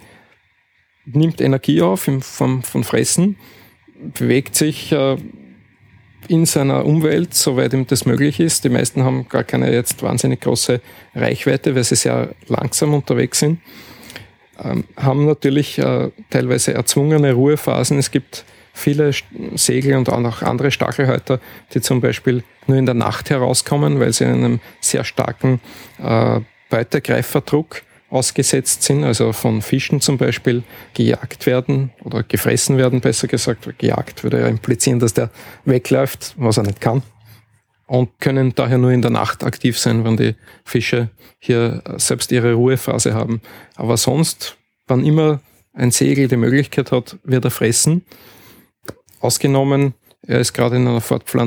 nimmt Energie auf in Form von Fressen, bewegt sich äh, in seiner Umwelt, soweit ihm das möglich ist. Die meisten haben gar keine jetzt wahnsinnig große Reichweite, weil sie sehr langsam unterwegs sind. Ähm, haben natürlich äh, teilweise erzwungene Ruhephasen. Es gibt viele Segel und auch noch andere Stachelhäuter, die zum Beispiel nur in der Nacht herauskommen, weil sie einem sehr starken äh, Beutegreiferdruck ausgesetzt sind, also von Fischen zum Beispiel gejagt werden oder gefressen werden, besser gesagt. Gejagt würde ja implizieren, dass der wegläuft, was er nicht kann. Und können daher nur in der Nacht aktiv sein, wenn die Fische hier selbst ihre Ruhephase haben. Aber sonst, wann immer ein Seeigel die Möglichkeit hat, wird er fressen. Ausgenommen, er ist gerade in einer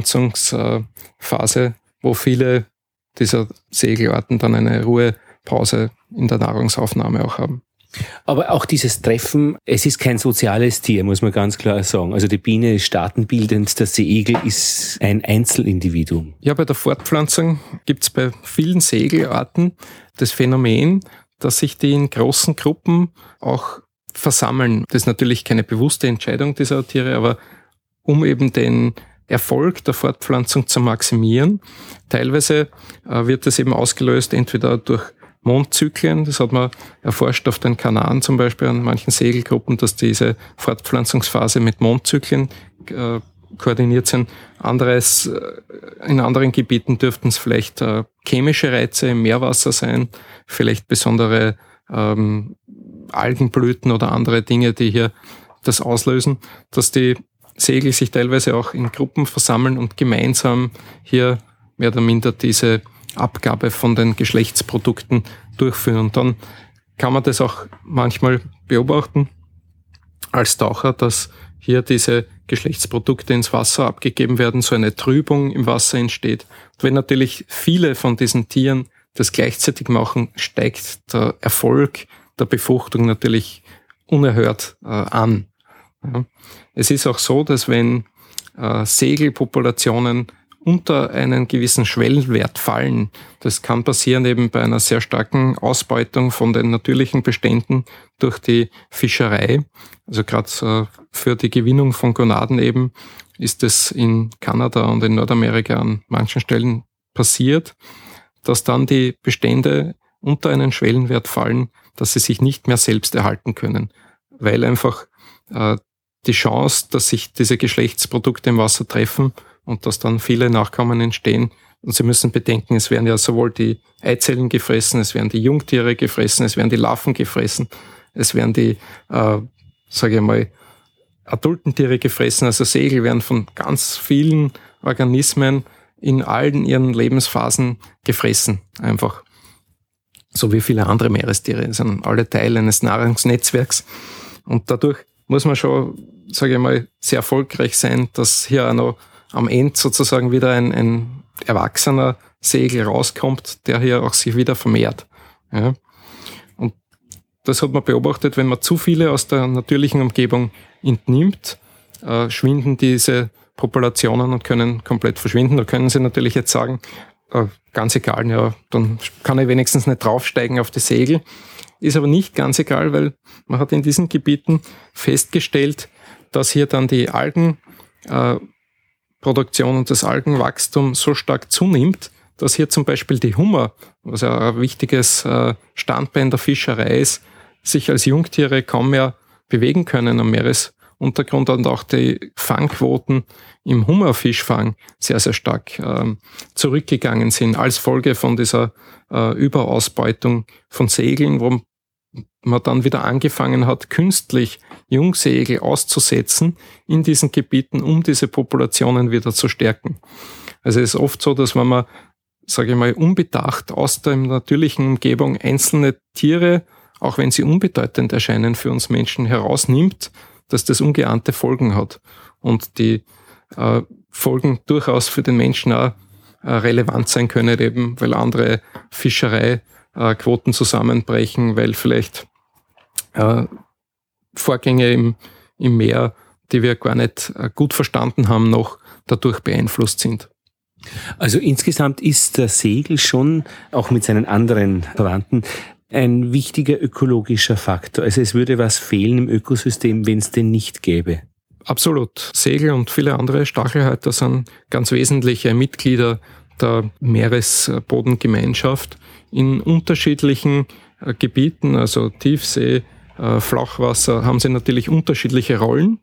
Fortpflanzungsphase, wo viele dieser Seegelarten dann eine Ruhepause in der Nahrungsaufnahme auch haben. Aber auch dieses Treffen, es ist kein soziales Tier, muss man ganz klar sagen. Also die Biene ist staatenbildend, der Seeigel ist ein Einzelindividuum. Ja, bei der Fortpflanzung gibt es bei vielen Seegelarten das Phänomen, dass sich die in großen Gruppen auch versammeln. Das ist natürlich keine bewusste Entscheidung dieser Tiere, aber um eben den Erfolg der Fortpflanzung zu maximieren, teilweise äh, wird das eben ausgelöst entweder durch Mondzyklen, das hat man erforscht auf den Kanaren zum Beispiel an manchen Segelgruppen, dass diese Fortpflanzungsphase mit Mondzyklen äh, koordiniert sind. Anderes, äh, in anderen Gebieten dürften es vielleicht äh, chemische Reize im Meerwasser sein, vielleicht besondere ähm, Algenblüten oder andere Dinge, die hier das auslösen, dass die Segel sich teilweise auch in Gruppen versammeln und gemeinsam hier mehr oder minder diese Abgabe von den Geschlechtsprodukten durchführen. Und dann kann man das auch manchmal beobachten als Taucher, dass hier diese Geschlechtsprodukte ins Wasser abgegeben werden, so eine Trübung im Wasser entsteht. Und wenn natürlich viele von diesen Tieren das gleichzeitig machen, steigt der Erfolg der Befruchtung natürlich unerhört äh, an. Ja. Es ist auch so, dass wenn äh, Segelpopulationen unter einen gewissen Schwellenwert fallen. Das kann passieren eben bei einer sehr starken Ausbeutung von den natürlichen Beständen durch die Fischerei. Also gerade für die Gewinnung von Gonaden eben ist es in Kanada und in Nordamerika an manchen Stellen passiert, dass dann die Bestände unter einen Schwellenwert fallen, dass sie sich nicht mehr selbst erhalten können, weil einfach äh, die Chance, dass sich diese Geschlechtsprodukte im Wasser treffen und dass dann viele Nachkommen entstehen. Und Sie müssen bedenken, es werden ja sowohl die Eizellen gefressen, es werden die Jungtiere gefressen, es werden die Larven gefressen, es werden die, äh, sage ich mal, adulten Tiere gefressen. Also Segel werden von ganz vielen Organismen in allen ihren Lebensphasen gefressen, einfach. so wie viele andere Meerestiere. Das sind alle Teil eines Nahrungsnetzwerks. Und dadurch muss man schon, sage ich mal, sehr erfolgreich sein, dass hier auch noch am Ende sozusagen wieder ein, ein erwachsener Segel rauskommt, der hier auch sich wieder vermehrt. Ja. Und das hat man beobachtet, wenn man zu viele aus der natürlichen Umgebung entnimmt, äh, schwinden diese Populationen und können komplett verschwinden. Da können Sie natürlich jetzt sagen, äh, ganz egal, ja, dann kann ich wenigstens nicht draufsteigen auf die Segel. Ist aber nicht ganz egal, weil man hat in diesen Gebieten festgestellt, dass hier dann die Algenproduktion äh, und das Algenwachstum so stark zunimmt, dass hier zum Beispiel die Hummer, was ja ein wichtiges äh, Standbein der Fischerei ist, sich als Jungtiere kaum mehr bewegen können am Meeresuntergrund und auch die Fangquoten im Hummerfischfang sehr, sehr stark äh, zurückgegangen sind als Folge von dieser äh, Überausbeutung von Segeln, wo man dann wieder angefangen hat, künstlich Jungsegel auszusetzen in diesen Gebieten, um diese Populationen wieder zu stärken. Also es ist oft so, dass wenn man, sage ich mal, unbedacht aus der natürlichen Umgebung einzelne Tiere, auch wenn sie unbedeutend erscheinen für uns Menschen, herausnimmt, dass das ungeahnte Folgen hat. Und die äh, Folgen durchaus für den Menschen auch äh, relevant sein können, eben weil andere Fischereiquoten äh, zusammenbrechen, weil vielleicht äh, Vorgänge im, im Meer, die wir gar nicht äh, gut verstanden haben, noch dadurch beeinflusst sind. Also insgesamt ist der Segel schon, auch mit seinen anderen Verwandten, ein wichtiger ökologischer Faktor. Also es würde was fehlen im Ökosystem, wenn es den nicht gäbe. Absolut. Segel und viele andere Stachelhäuter sind ganz wesentliche Mitglieder der Meeresbodengemeinschaft in unterschiedlichen äh, Gebieten, also Tiefsee, äh, Flachwasser, haben sie natürlich unterschiedliche Rollen.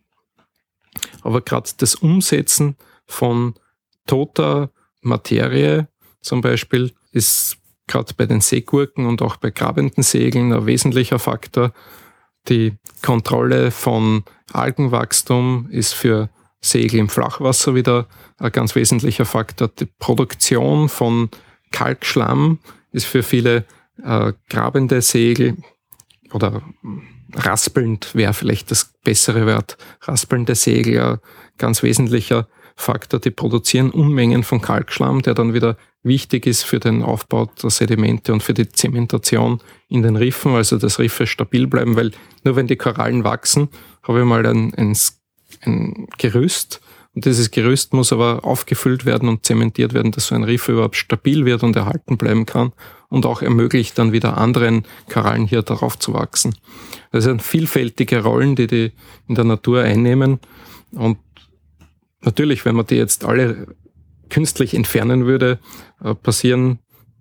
Aber gerade das Umsetzen von toter Materie zum Beispiel ist gerade bei den Seegurken und auch bei grabenden Segeln ein wesentlicher Faktor. Die Kontrolle von Algenwachstum ist für Segel im Flachwasser wieder ein ganz wesentlicher Faktor. Die Produktion von Kalkschlamm ist für viele äh, grabende Segel oder raspelnd wäre vielleicht das bessere Wort, raspelnde Segel ein ganz wesentlicher Faktor. Die produzieren Unmengen von Kalkschlamm, der dann wieder wichtig ist für den Aufbau der Sedimente und für die Zementation in den Riffen, also dass Riffe stabil bleiben, weil nur wenn die Korallen wachsen, habe ich mal ein, ein, ein Gerüst und dieses Gerüst muss aber aufgefüllt werden und zementiert werden, dass so ein Riff überhaupt stabil wird und erhalten bleiben kann und auch ermöglicht dann wieder anderen Korallen hier darauf zu wachsen. Das sind vielfältige Rollen, die die in der Natur einnehmen und natürlich, wenn man die jetzt alle künstlich entfernen würde, äh, passieren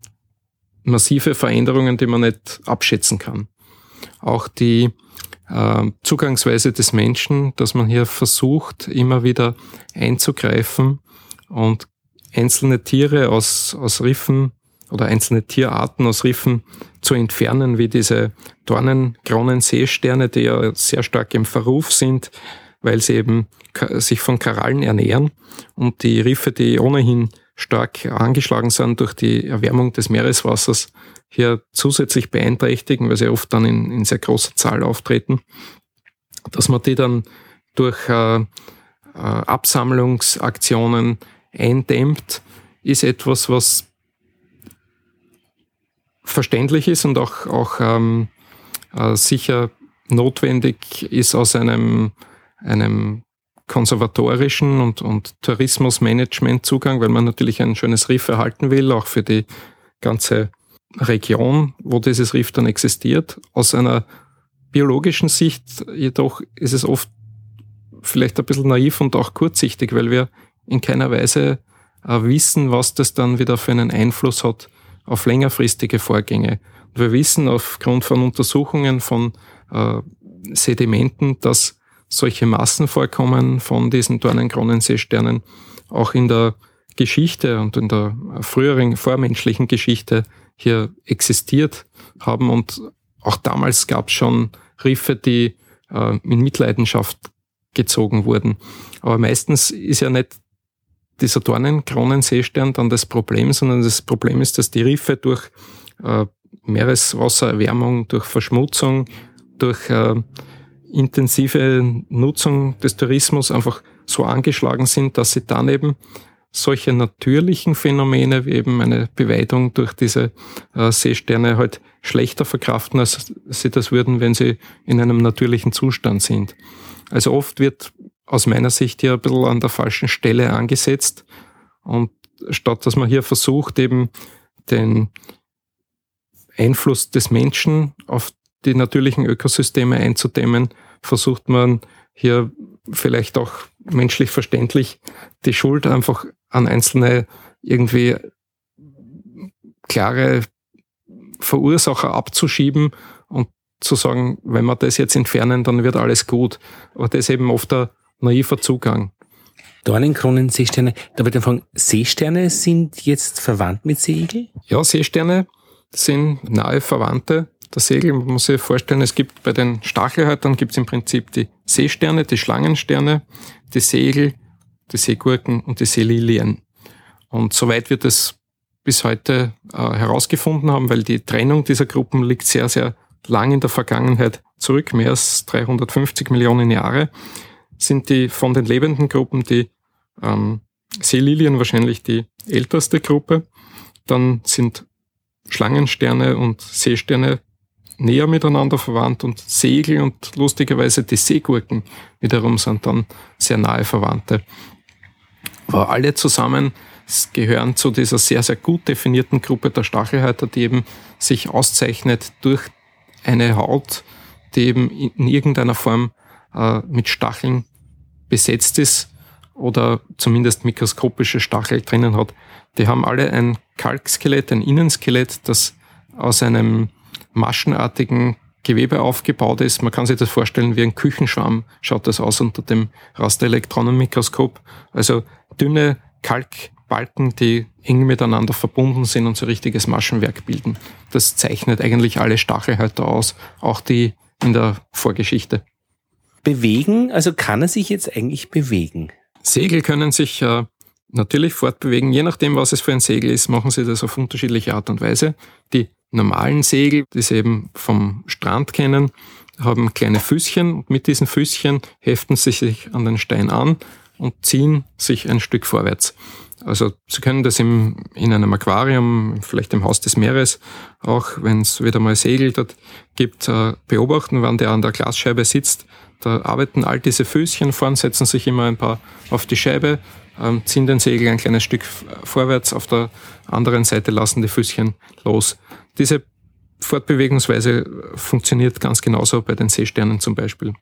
massive Veränderungen, die man nicht abschätzen kann. Auch die äh, Zugangsweise des Menschen, dass man hier versucht, immer wieder einzugreifen und einzelne Tiere aus, aus Riffen oder einzelne Tierarten aus Riffen zu entfernen, wie diese Dornenkronenseesterne, die ja sehr stark im Verruf sind, weil sie eben sich von Korallen ernähren und die Riffe, die ohnehin stark angeschlagen sind durch die Erwärmung des Meereswassers, hier zusätzlich beeinträchtigen, weil sie oft dann in, in sehr großer Zahl auftreten, dass man die dann durch äh, äh, Absammlungsaktionen eindämmt, ist etwas, was verständlich ist und auch, auch ähm, äh, sicher notwendig ist aus einem einem konservatorischen und, und Tourismusmanagement-Zugang, weil man natürlich ein schönes Riff erhalten will, auch für die ganze Region, wo dieses Riff dann existiert. Aus einer biologischen Sicht jedoch ist es oft vielleicht ein bisschen naiv und auch kurzsichtig, weil wir in keiner Weise äh, wissen, was das dann wieder für einen Einfluss hat auf längerfristige Vorgänge. Und wir wissen aufgrund von Untersuchungen von äh, Sedimenten, dass solche Massenvorkommen von diesen Dornenkronenseesternen auch in der Geschichte und in der früheren vormenschlichen Geschichte hier existiert haben. Und auch damals gab es schon Riffe, die äh, in Mitleidenschaft gezogen wurden. Aber meistens ist ja nicht dieser Dornenkronenseestern dann das Problem, sondern das Problem ist, dass die Riffe durch äh, Meereswassererwärmung, durch Verschmutzung, durch äh, intensive Nutzung des Tourismus einfach so angeschlagen sind, dass sie dann eben solche natürlichen Phänomene wie eben eine Beweidung durch diese äh, Seesterne halt schlechter verkraften, als sie das würden, wenn sie in einem natürlichen Zustand sind. Also oft wird aus meiner Sicht hier ein bisschen an der falschen Stelle angesetzt, und statt dass man hier versucht, eben den Einfluss des Menschen auf die natürlichen Ökosysteme einzudämmen, versucht man hier vielleicht auch menschlich verständlich die Schuld einfach an einzelne irgendwie klare Verursacher abzuschieben und zu sagen, wenn wir das jetzt entfernen, dann wird alles gut. Aber das ist eben oft ein naiver Zugang. Dornenkronen, Seesterne. Da würde ich fragen, Seesterne sind jetzt verwandt mit Seeigel? Ja, Seesterne sind nahe Verwandte der Seeigel. Man muss sich vorstellen, es gibt bei den Stachelhäutern gibt es im Prinzip die Seesterne, die Schlangensterne, die Seeigel, die Seegurken und die Seelilien. Und soweit wir das bis heute äh, herausgefunden haben, weil die Trennung dieser Gruppen liegt sehr, sehr lang in der Vergangenheit zurück, mehr als dreihundertfünfzig Millionen Jahre, sind die von den lebenden Gruppen die ähm, Seelilien wahrscheinlich die älteste Gruppe. Dann sind Schlangensterne und Seesterne näher miteinander verwandt, und Seeigel und lustigerweise die Seegurken wiederum sind dann sehr nahe Verwandte. Aber alle zusammen gehören zu dieser sehr, sehr gut definierten Gruppe der Stachelhäuter, die eben sich auszeichnet durch eine Haut, die eben in irgendeiner Form äh, mit Stacheln besetzt ist oder zumindest mikroskopische Stachel drinnen hat. Die haben alle ein Kalkskelett, ein Innenskelett, das aus einem maschenartigen Gewebe aufgebaut ist. Man kann sich das vorstellen wie ein Küchenschwamm, schaut das aus unter dem Rasterelektronenmikroskop. Also dünne Kalkbalken, die eng miteinander verbunden sind und so ein richtiges Maschenwerk bilden. Das zeichnet eigentlich alle Stachelhäuter aus, auch die in der Vorgeschichte. Bewegen, also kann er sich jetzt eigentlich bewegen? Segel können sich äh, natürlich fortbewegen. Je nachdem, was es für ein Segel ist, machen sie das auf unterschiedliche Art und Weise. Die normalen Segel, die sie eben vom Strand kennen, haben kleine Füßchen, und mit diesen Füßchen heften sie sich an den Stein an und ziehen sich ein Stück vorwärts. Also Sie können das im, in einem Aquarium, vielleicht im Haus des Meeres, auch wenn es wieder mal Segel dort gibt, äh, beobachten, wann der an der Glasscheibe sitzt. Da arbeiten all diese Füßchen vorn, setzen sich immer ein paar auf die Scheibe, ähm, ziehen den Segel ein kleines Stück vorwärts, auf der anderen Seite lassen die Füßchen los. Diese Fortbewegungsweise funktioniert ganz genauso bei den Seesternen zum Beispiel.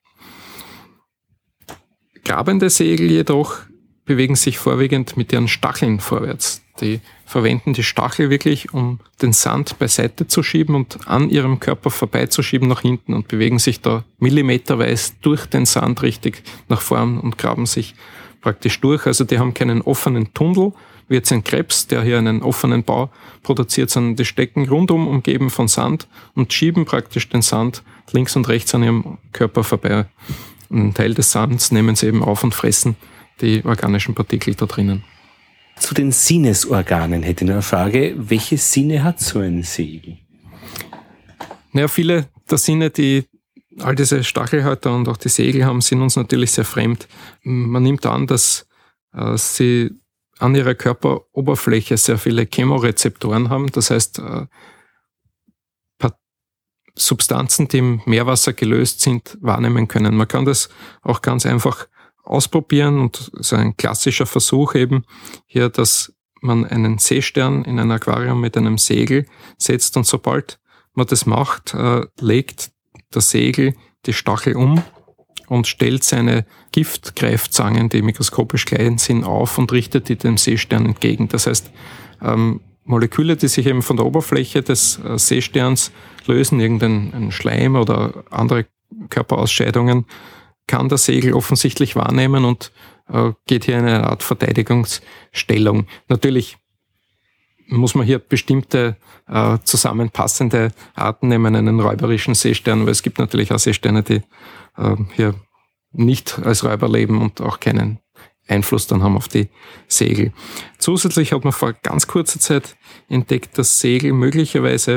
Grabende Segel jedoch bewegen sich vorwiegend mit ihren Stacheln vorwärts. Die verwenden die Stachel wirklich, um den Sand beiseite zu schieben und an ihrem Körper vorbeizuschieben nach hinten, und bewegen sich da millimeterweise durch den Sand richtig nach vorn und graben sich praktisch durch. Also die haben keinen offenen Tunnel, wie jetzt ein Krebs, der hier einen offenen Bau produziert, sondern die stecken rundum umgeben von Sand und schieben praktisch den Sand links und rechts an ihrem Körper vorbei. Und einen Teil des Sands nehmen sie eben auf und fressen die organischen Partikel da drinnen. Zu den Sinnesorganen hätte ich noch eine Frage. Welche Sinne hat so ein Segel? Naja, viele der Sinne, die all diese Stachelhäuter und auch die Segel haben, sind uns natürlich sehr fremd. Man nimmt an, dass äh, sie an ihrer Körperoberfläche sehr viele Chemorezeptoren haben. Das heißt, äh, Substanzen, die im Meerwasser gelöst sind, wahrnehmen können. Man kann das auch ganz einfach ausprobieren, und so ein klassischer Versuch eben hier, dass man einen Seestern in ein Aquarium mit einem Segel setzt, und sobald man das macht, äh, legt der Segel die Stachel um und stellt seine Giftgreifzangen, die mikroskopisch klein sind, auf und richtet die dem Seestern entgegen. Das heißt, ähm, Moleküle, die sich eben von der Oberfläche des äh, Seesterns lösen, irgendein Schleim oder andere Körperausscheidungen, kann der Segel offensichtlich wahrnehmen und äh, geht hier in eine Art Verteidigungsstellung. Natürlich muss man hier bestimmte äh, zusammenpassende Arten nehmen, einen räuberischen Seestern, weil es gibt natürlich auch Seesterne, die äh, hier nicht als Räuber leben und auch keinen Einfluss dann haben auf die Segel. Zusätzlich hat man vor ganz kurzer Zeit entdeckt, dass Segel möglicherweise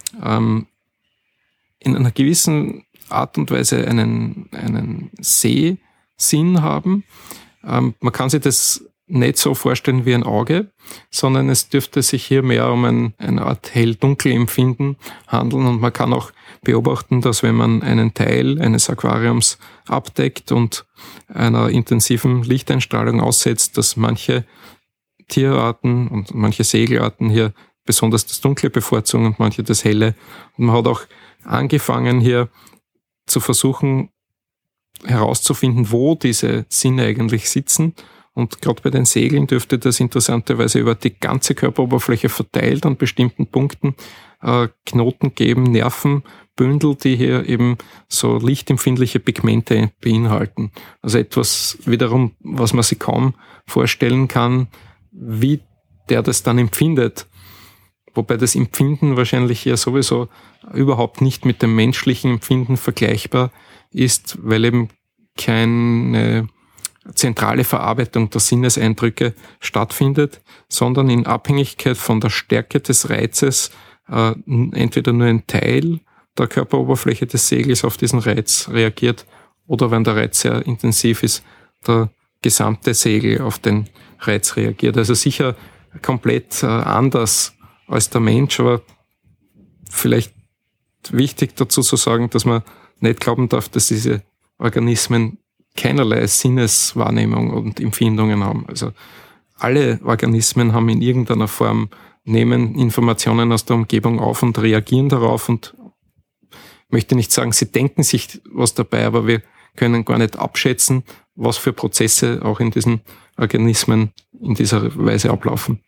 ähm, in einer gewissen Art und Weise einen, einen Sehsinn haben. Ähm, man kann sich das nicht so vorstellen wie ein Auge, sondern es dürfte sich hier mehr um ein, eine Art Hell-Dunkel-Empfinden handeln, und man kann auch beobachten, dass wenn man einen Teil eines Aquariums abdeckt und einer intensiven Lichteinstrahlung aussetzt, dass manche Tierarten und manche Segelarten hier besonders das Dunkle bevorzugen und manche das Helle. Und man hat auch angefangen, hier zu versuchen herauszufinden, wo diese Sinne eigentlich sitzen. Und gerade bei den Segeln dürfte das interessanterweise über die ganze Körperoberfläche verteilt an bestimmten Punkten äh, Knoten geben, Nervenbündel, die hier eben so lichtempfindliche Pigmente beinhalten. Also etwas wiederum, was man sich kaum vorstellen kann, wie der das dann empfindet. Wobei das Empfinden wahrscheinlich ja sowieso überhaupt nicht mit dem menschlichen Empfinden vergleichbar ist, weil eben keine zentrale Verarbeitung der Sinneseindrücke stattfindet, sondern in Abhängigkeit von der Stärke des Reizes äh, entweder nur ein Teil der Körperoberfläche des Segels auf diesen Reiz reagiert oder, wenn der Reiz sehr intensiv ist, der gesamte Segel auf den Reiz reagiert. Also sicher komplett äh, anders als der Mensch, aber vielleicht wichtig dazu zu sagen, dass man nicht glauben darf, dass diese Organismen keinerlei Sinneswahrnehmung und Empfindungen haben. Also alle Organismen haben in irgendeiner Form, nehmen Informationen aus der Umgebung auf und reagieren darauf, und ich möchte nicht sagen, sie denken sich was dabei, aber wir können gar nicht abschätzen, was für Prozesse auch in diesen Organismen in dieser Weise ablaufen.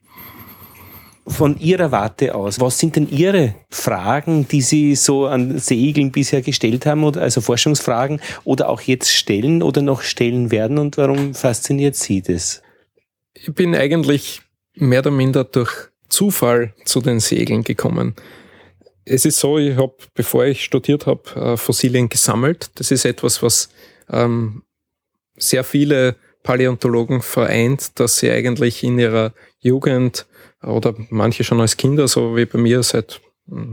Von Ihrer Warte aus, was sind denn Ihre Fragen, die Sie so an Segeln bisher gestellt haben, oder also Forschungsfragen, oder auch jetzt stellen oder noch stellen werden, und warum fasziniert Sie das? Ich bin eigentlich mehr oder minder durch Zufall zu den Segeln gekommen. Es ist so, ich habe, bevor ich studiert habe, Fossilien gesammelt. Das ist etwas, was ähm, sehr viele Paläontologen vereint, dass sie eigentlich in ihrer Jugend oder manche schon als Kinder, so wie bei mir seit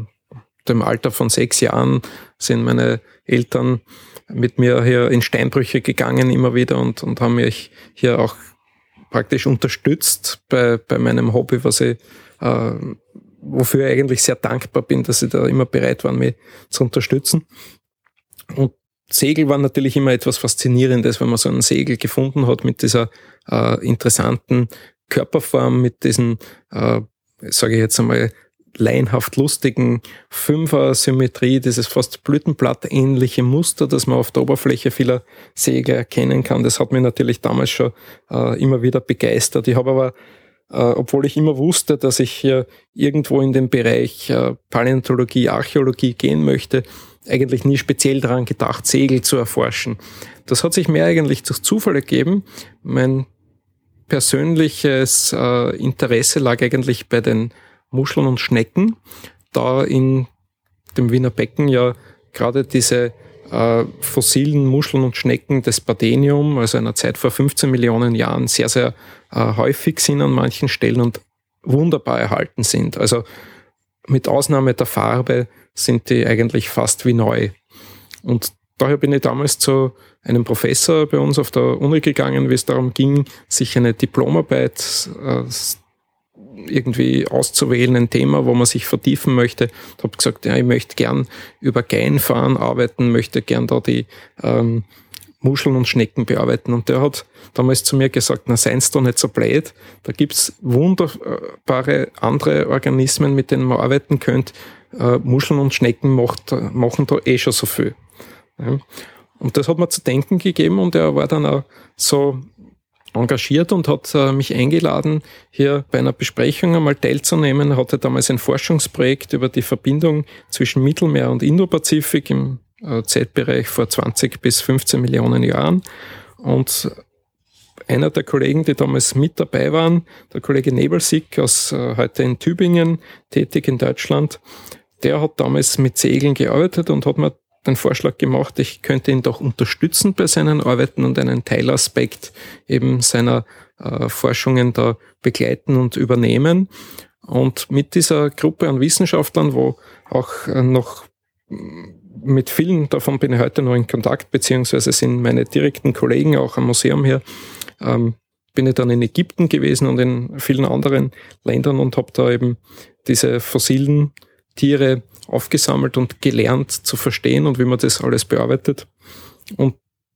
dem Alter von sechs Jahren, sind meine Eltern mit mir hier in Steinbrüche gegangen immer wieder und, und haben mich hier auch praktisch unterstützt bei, bei meinem Hobby, was ich, äh, wofür ich eigentlich sehr dankbar bin, dass sie da immer bereit waren, mich zu unterstützen. Und Segel war natürlich immer etwas Faszinierendes, wenn man so einen Segel gefunden hat mit dieser äh, interessanten Körperform, mit diesen, äh, sage ich jetzt einmal, laienhaft lustigen Fünfer-Symmetrie, dieses fast Blütenblattähnliche Muster, das man auf der Oberfläche vieler Segel erkennen kann. Das hat mich natürlich damals schon äh, immer wieder begeistert. Ich habe aber, äh, obwohl ich immer wusste, dass ich hier irgendwo in den Bereich äh, Paläontologie, Archäologie gehen möchte, eigentlich nie speziell daran gedacht, Segel zu erforschen. Das hat sich mehr eigentlich durch Zufall ergeben. Mein persönliches äh, Interesse lag eigentlich bei den Muscheln und Schnecken, da in dem Wiener Becken ja gerade diese äh, fossilen Muscheln und Schnecken des Badenium, also einer Zeit vor fünfzehn Millionen Jahren, sehr, sehr äh, häufig sind an manchen Stellen und wunderbar erhalten sind. Also mit Ausnahme der Farbe sind die eigentlich fast wie neu. Und daher bin ich damals zu einem Professor bei uns auf der Uni gegangen, wie es darum ging, sich eine Diplomarbeit äh, irgendwie auszuwählen, ein Thema, wo man sich vertiefen möchte. Ich habe gesagt, ja, ich möchte gern über Geienfahren arbeiten, möchte gern da die ähm, Muscheln und Schnecken bearbeiten. Und der hat damals zu mir gesagt, na, seien's doch nicht so blöd, da gibt's wunderbare andere Organismen, mit denen man arbeiten könnte. Äh, Muscheln und Schnecken macht, machen da eh schon so viel. Ja. Und das hat mir zu denken gegeben, und er war dann auch so engagiert und hat äh, mich eingeladen, hier bei einer Besprechung einmal teilzunehmen. Er hatte damals ein Forschungsprojekt über die Verbindung zwischen Mittelmeer und Indopazifik im äh, Zeitbereich vor zwanzig bis fünfzehn Millionen Jahren. Und einer der Kollegen, die damals mit dabei waren, der Kollege Nebelsick aus äh, heute in Tübingen, tätig in Deutschland, der hat damals mit Segeln gearbeitet und hat mir den Vorschlag gemacht, ich könnte ihn doch unterstützen bei seinen Arbeiten und einen Teilaspekt eben seiner äh, Forschungen da begleiten und übernehmen. Und mit dieser Gruppe an Wissenschaftlern, wo auch noch mit vielen davon bin ich heute noch in Kontakt, beziehungsweise sind meine direkten Kollegen auch am Museum hier, ähm, bin ich dann in Ägypten gewesen und in vielen anderen Ländern und habe da eben diese fossilen Tiere aufgesammelt und gelernt zu verstehen und wie man das alles bearbeitet. Und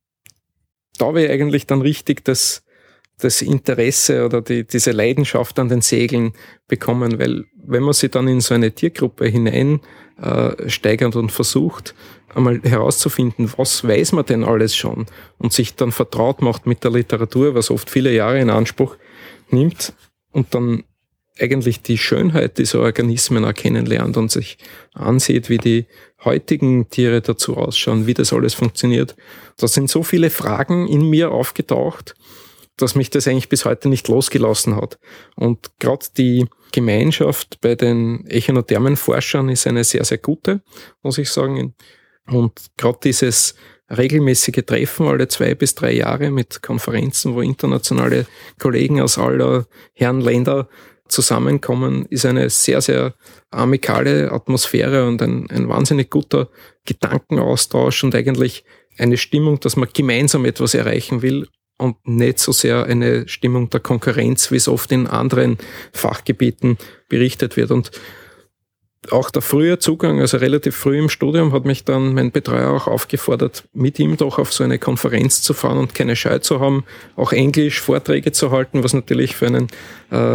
da habe ich eigentlich dann richtig das, das Interesse oder die, diese Leidenschaft an den Segeln bekommen, weil wenn man sich dann in so eine Tiergruppe hinein äh, steigert und versucht, einmal herauszufinden, was weiß man denn alles schon und sich dann vertraut macht mit der Literatur, was oft viele Jahre in Anspruch nimmt und dann eigentlich die Schönheit dieser Organismen auch kennenlernt und sich ansieht, wie die heutigen Tiere dazu ausschauen, wie das alles funktioniert. Da sind so viele Fragen in mir aufgetaucht, dass mich das eigentlich bis heute nicht losgelassen hat. Und gerade die Gemeinschaft bei den Echinothermenforschern ist eine sehr, sehr gute, muss ich sagen. Und gerade dieses regelmäßige Treffen alle zwei bis drei Jahre mit Konferenzen, wo internationale Kollegen aus aller Herren Länder zusammenkommen, ist eine sehr, sehr amikale Atmosphäre und ein, ein wahnsinnig guter Gedankenaustausch und eigentlich eine Stimmung, dass man gemeinsam etwas erreichen will und nicht so sehr eine Stimmung der Konkurrenz, wie es oft in anderen Fachgebieten berichtet wird. Und auch der frühe Zugang, also relativ früh im Studium, hat mich dann mein Betreuer auch aufgefordert, mit ihm doch auf so eine Konferenz zu fahren und keine Scheu zu haben, auch Englisch Vorträge zu halten, was natürlich für einen äh,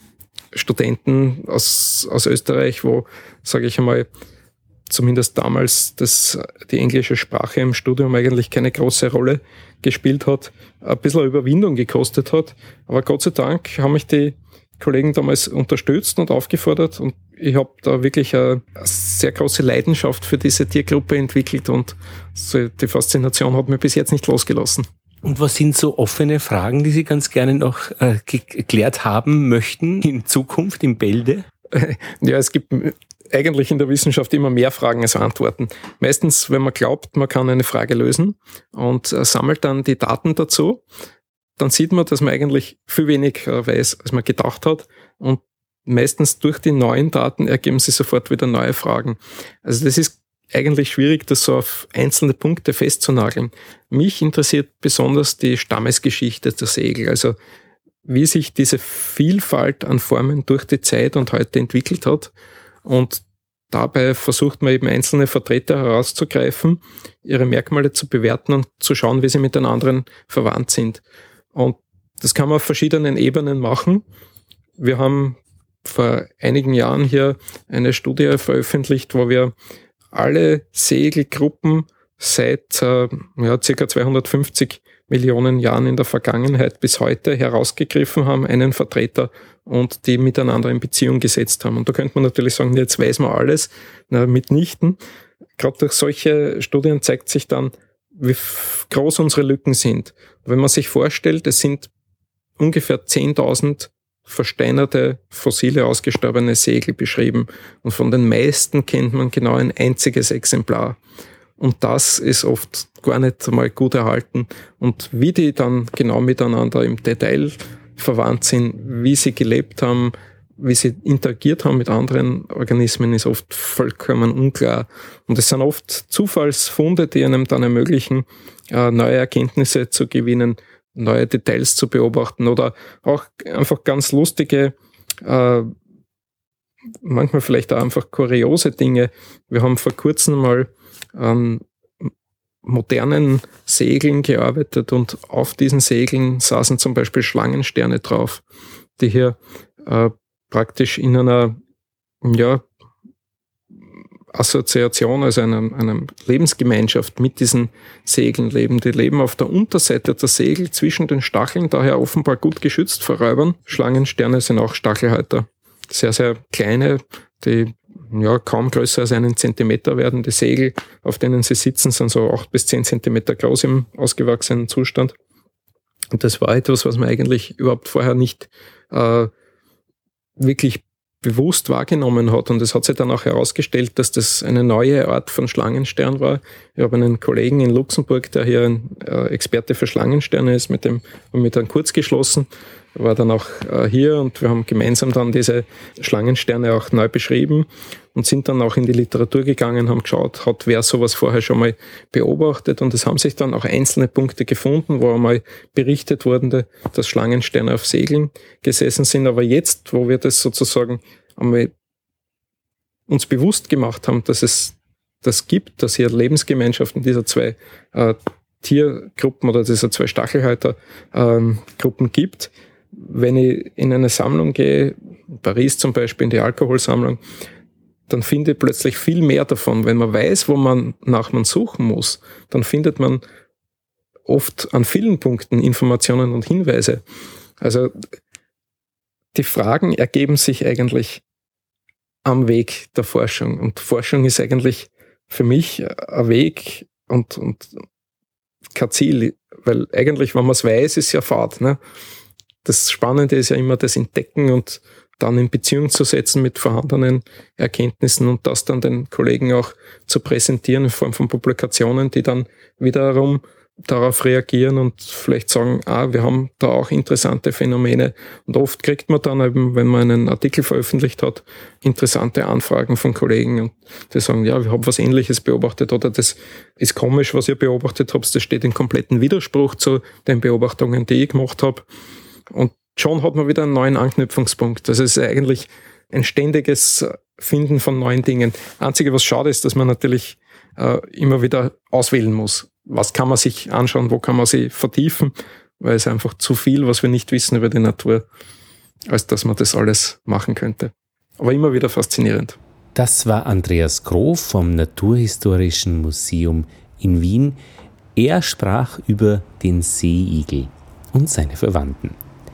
Studenten aus, aus Österreich, wo, sage ich einmal, zumindest damals das, die englische Sprache im Studium eigentlich keine große Rolle gespielt hat, ein bisschen Überwindung gekostet hat. Aber Gott sei Dank haben mich die Kollegen damals unterstützt und aufgefordert und ich habe da wirklich eine, eine sehr große Leidenschaft für diese Tiergruppe entwickelt und so die Faszination hat mich bis jetzt nicht losgelassen. Und was sind so offene Fragen, die Sie ganz gerne noch äh, geklärt haben möchten in Zukunft im Bälde? Ja, es gibt eigentlich in der Wissenschaft immer mehr Fragen als Antworten. Meistens, wenn man glaubt, man kann eine Frage lösen und äh, sammelt dann die Daten dazu, dann sieht man, dass man eigentlich viel wenig äh, weiß, als man gedacht hat. Und meistens durch die neuen Daten ergeben sich sofort wieder neue Fragen. Also das ist eigentlich schwierig, das so auf einzelne Punkte festzunageln. Mich interessiert besonders die Stammesgeschichte der Segel, also wie sich diese Vielfalt an Formen durch die Zeit und heute entwickelt hat. Und dabei versucht man eben einzelne Vertreter herauszugreifen, ihre Merkmale zu bewerten und zu schauen, wie sie mit den anderen verwandt sind. Und das kann man auf verschiedenen Ebenen machen. Wir haben vor einigen Jahren hier eine Studie veröffentlicht, wo wir alle Segelgruppen seit äh, ja, circa zweihundertfünfzig Millionen Jahren in der Vergangenheit bis heute herausgegriffen haben, einen Vertreter und die miteinander in Beziehung gesetzt haben. Und da könnte man natürlich sagen, jetzt weiß man alles. Na, mitnichten. Gerade durch solche Studien zeigt sich dann, wie groß unsere Lücken sind. Und wenn man sich vorstellt, es sind ungefähr zehntausend versteinerte, fossile, ausgestorbene Segel beschrieben. Und von den meisten kennt man genau ein einziges Exemplar. Und das ist oft gar nicht einmal gut erhalten. Und wie die dann genau miteinander im Detail verwandt sind, wie sie gelebt haben, wie sie interagiert haben mit anderen Organismen, ist oft vollkommen unklar. Und es sind oft Zufallsfunde, die einem dann ermöglichen, neue Erkenntnisse zu gewinnen, neue Details zu beobachten oder auch einfach ganz lustige, äh, manchmal vielleicht auch einfach kuriose Dinge. Wir haben vor kurzem mal an modernen Segeln gearbeitet und auf diesen Segeln saßen zum Beispiel Schlangensterne drauf, die hier äh, praktisch in einer ja, Assoziation, also einer, einer Lebensgemeinschaft mit diesen Segeln leben. Die leben auf der Unterseite der Segel zwischen den Stacheln, daher offenbar gut geschützt vor Räubern. Schlangensterne sind auch Stachelhäuter. Sehr, sehr kleine, die ja kaum größer als einen Zentimeter werden. Die Segel, auf denen sie sitzen, sind so acht bis zehn Zentimeter groß im ausgewachsenen Zustand. Und das war etwas, was man eigentlich überhaupt vorher nicht äh, wirklich bewusst wahrgenommen hat. Und es hat sich dann auch herausgestellt, dass das eine neue Art von Schlangenstern war. Ich habe einen Kollegen in Luxemburg, der hier ein äh, Experte für Schlangensterne ist, mit dem haben wir dann kurz geschlossen. Er war dann auch äh, hier und wir haben gemeinsam dann diese Schlangensterne auch neu beschrieben und sind dann auch in die Literatur gegangen, haben geschaut, hat wer sowas vorher schon mal beobachtet, und es haben sich dann auch einzelne Punkte gefunden, wo einmal berichtet wurde, dass Schlangensterne auf Segeln gesessen sind. Aber jetzt, wo wir das sozusagen einmal uns bewusst gemacht haben, dass es das gibt, dass hier Lebensgemeinschaften dieser zwei äh, Tiergruppen oder dieser zwei Stachelhaltergruppen ähm, gibt, wenn ich in eine Sammlung gehe, in Paris zum Beispiel, in die Alkoholsammlung, dann finde ich plötzlich viel mehr davon. Wenn man weiß, wo man nach man suchen muss, dann findet man oft an vielen Punkten Informationen und Hinweise. Also die Fragen ergeben sich eigentlich am Weg der Forschung. Und Forschung ist eigentlich für mich ein Weg und, und kein Ziel, weil eigentlich, wenn man es weiß, ist ja Fahrt, ne? Das Spannende ist ja immer das Entdecken und dann in Beziehung zu setzen mit vorhandenen Erkenntnissen und das dann den Kollegen auch zu präsentieren in Form von Publikationen, die dann wiederum darauf reagieren und vielleicht sagen, ah, wir haben da auch interessante Phänomene. Und oft kriegt man dann eben, wenn man einen Artikel veröffentlicht hat, interessante Anfragen von Kollegen und die sagen, ja, wir haben was Ähnliches beobachtet oder das ist komisch, was ihr beobachtet habt, das steht in kompletten Widerspruch zu den Beobachtungen, die ich gemacht habe. Und schon hat man wieder einen neuen Anknüpfungspunkt. Das ist eigentlich ein ständiges Finden von neuen Dingen. Einzige, was schade ist, dass man natürlich äh, immer wieder auswählen muss. Was kann man sich anschauen, wo kann man sich vertiefen, weil es einfach zu viel, was wir nicht wissen über die Natur, als dass man das alles machen könnte. Aber immer wieder faszinierend. Das war Andreas Grof vom Naturhistorischen Museum in Wien. Er sprach über den Seeigel und seine Verwandten.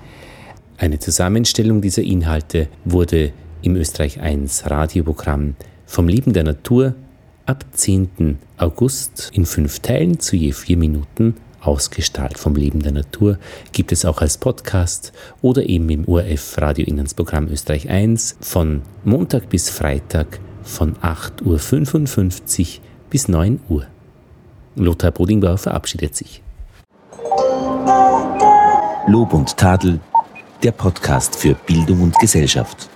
Eine Zusammenstellung dieser Inhalte wurde im Österreich eins Radioprogramm vom Leben der Natur ab zehnten August in fünf Teilen zu je vier Minuten ausgestrahlt. Vom Leben der Natur gibt es auch als Podcast oder eben im O R F Radio Inlandsprogramm Österreich eins von Montag bis Freitag von acht Uhr fünfundfünfzig bis neun Uhr. Lothar Bodingbauer verabschiedet sich. Lob und Tadel, der Podcast für Bildung und Gesellschaft.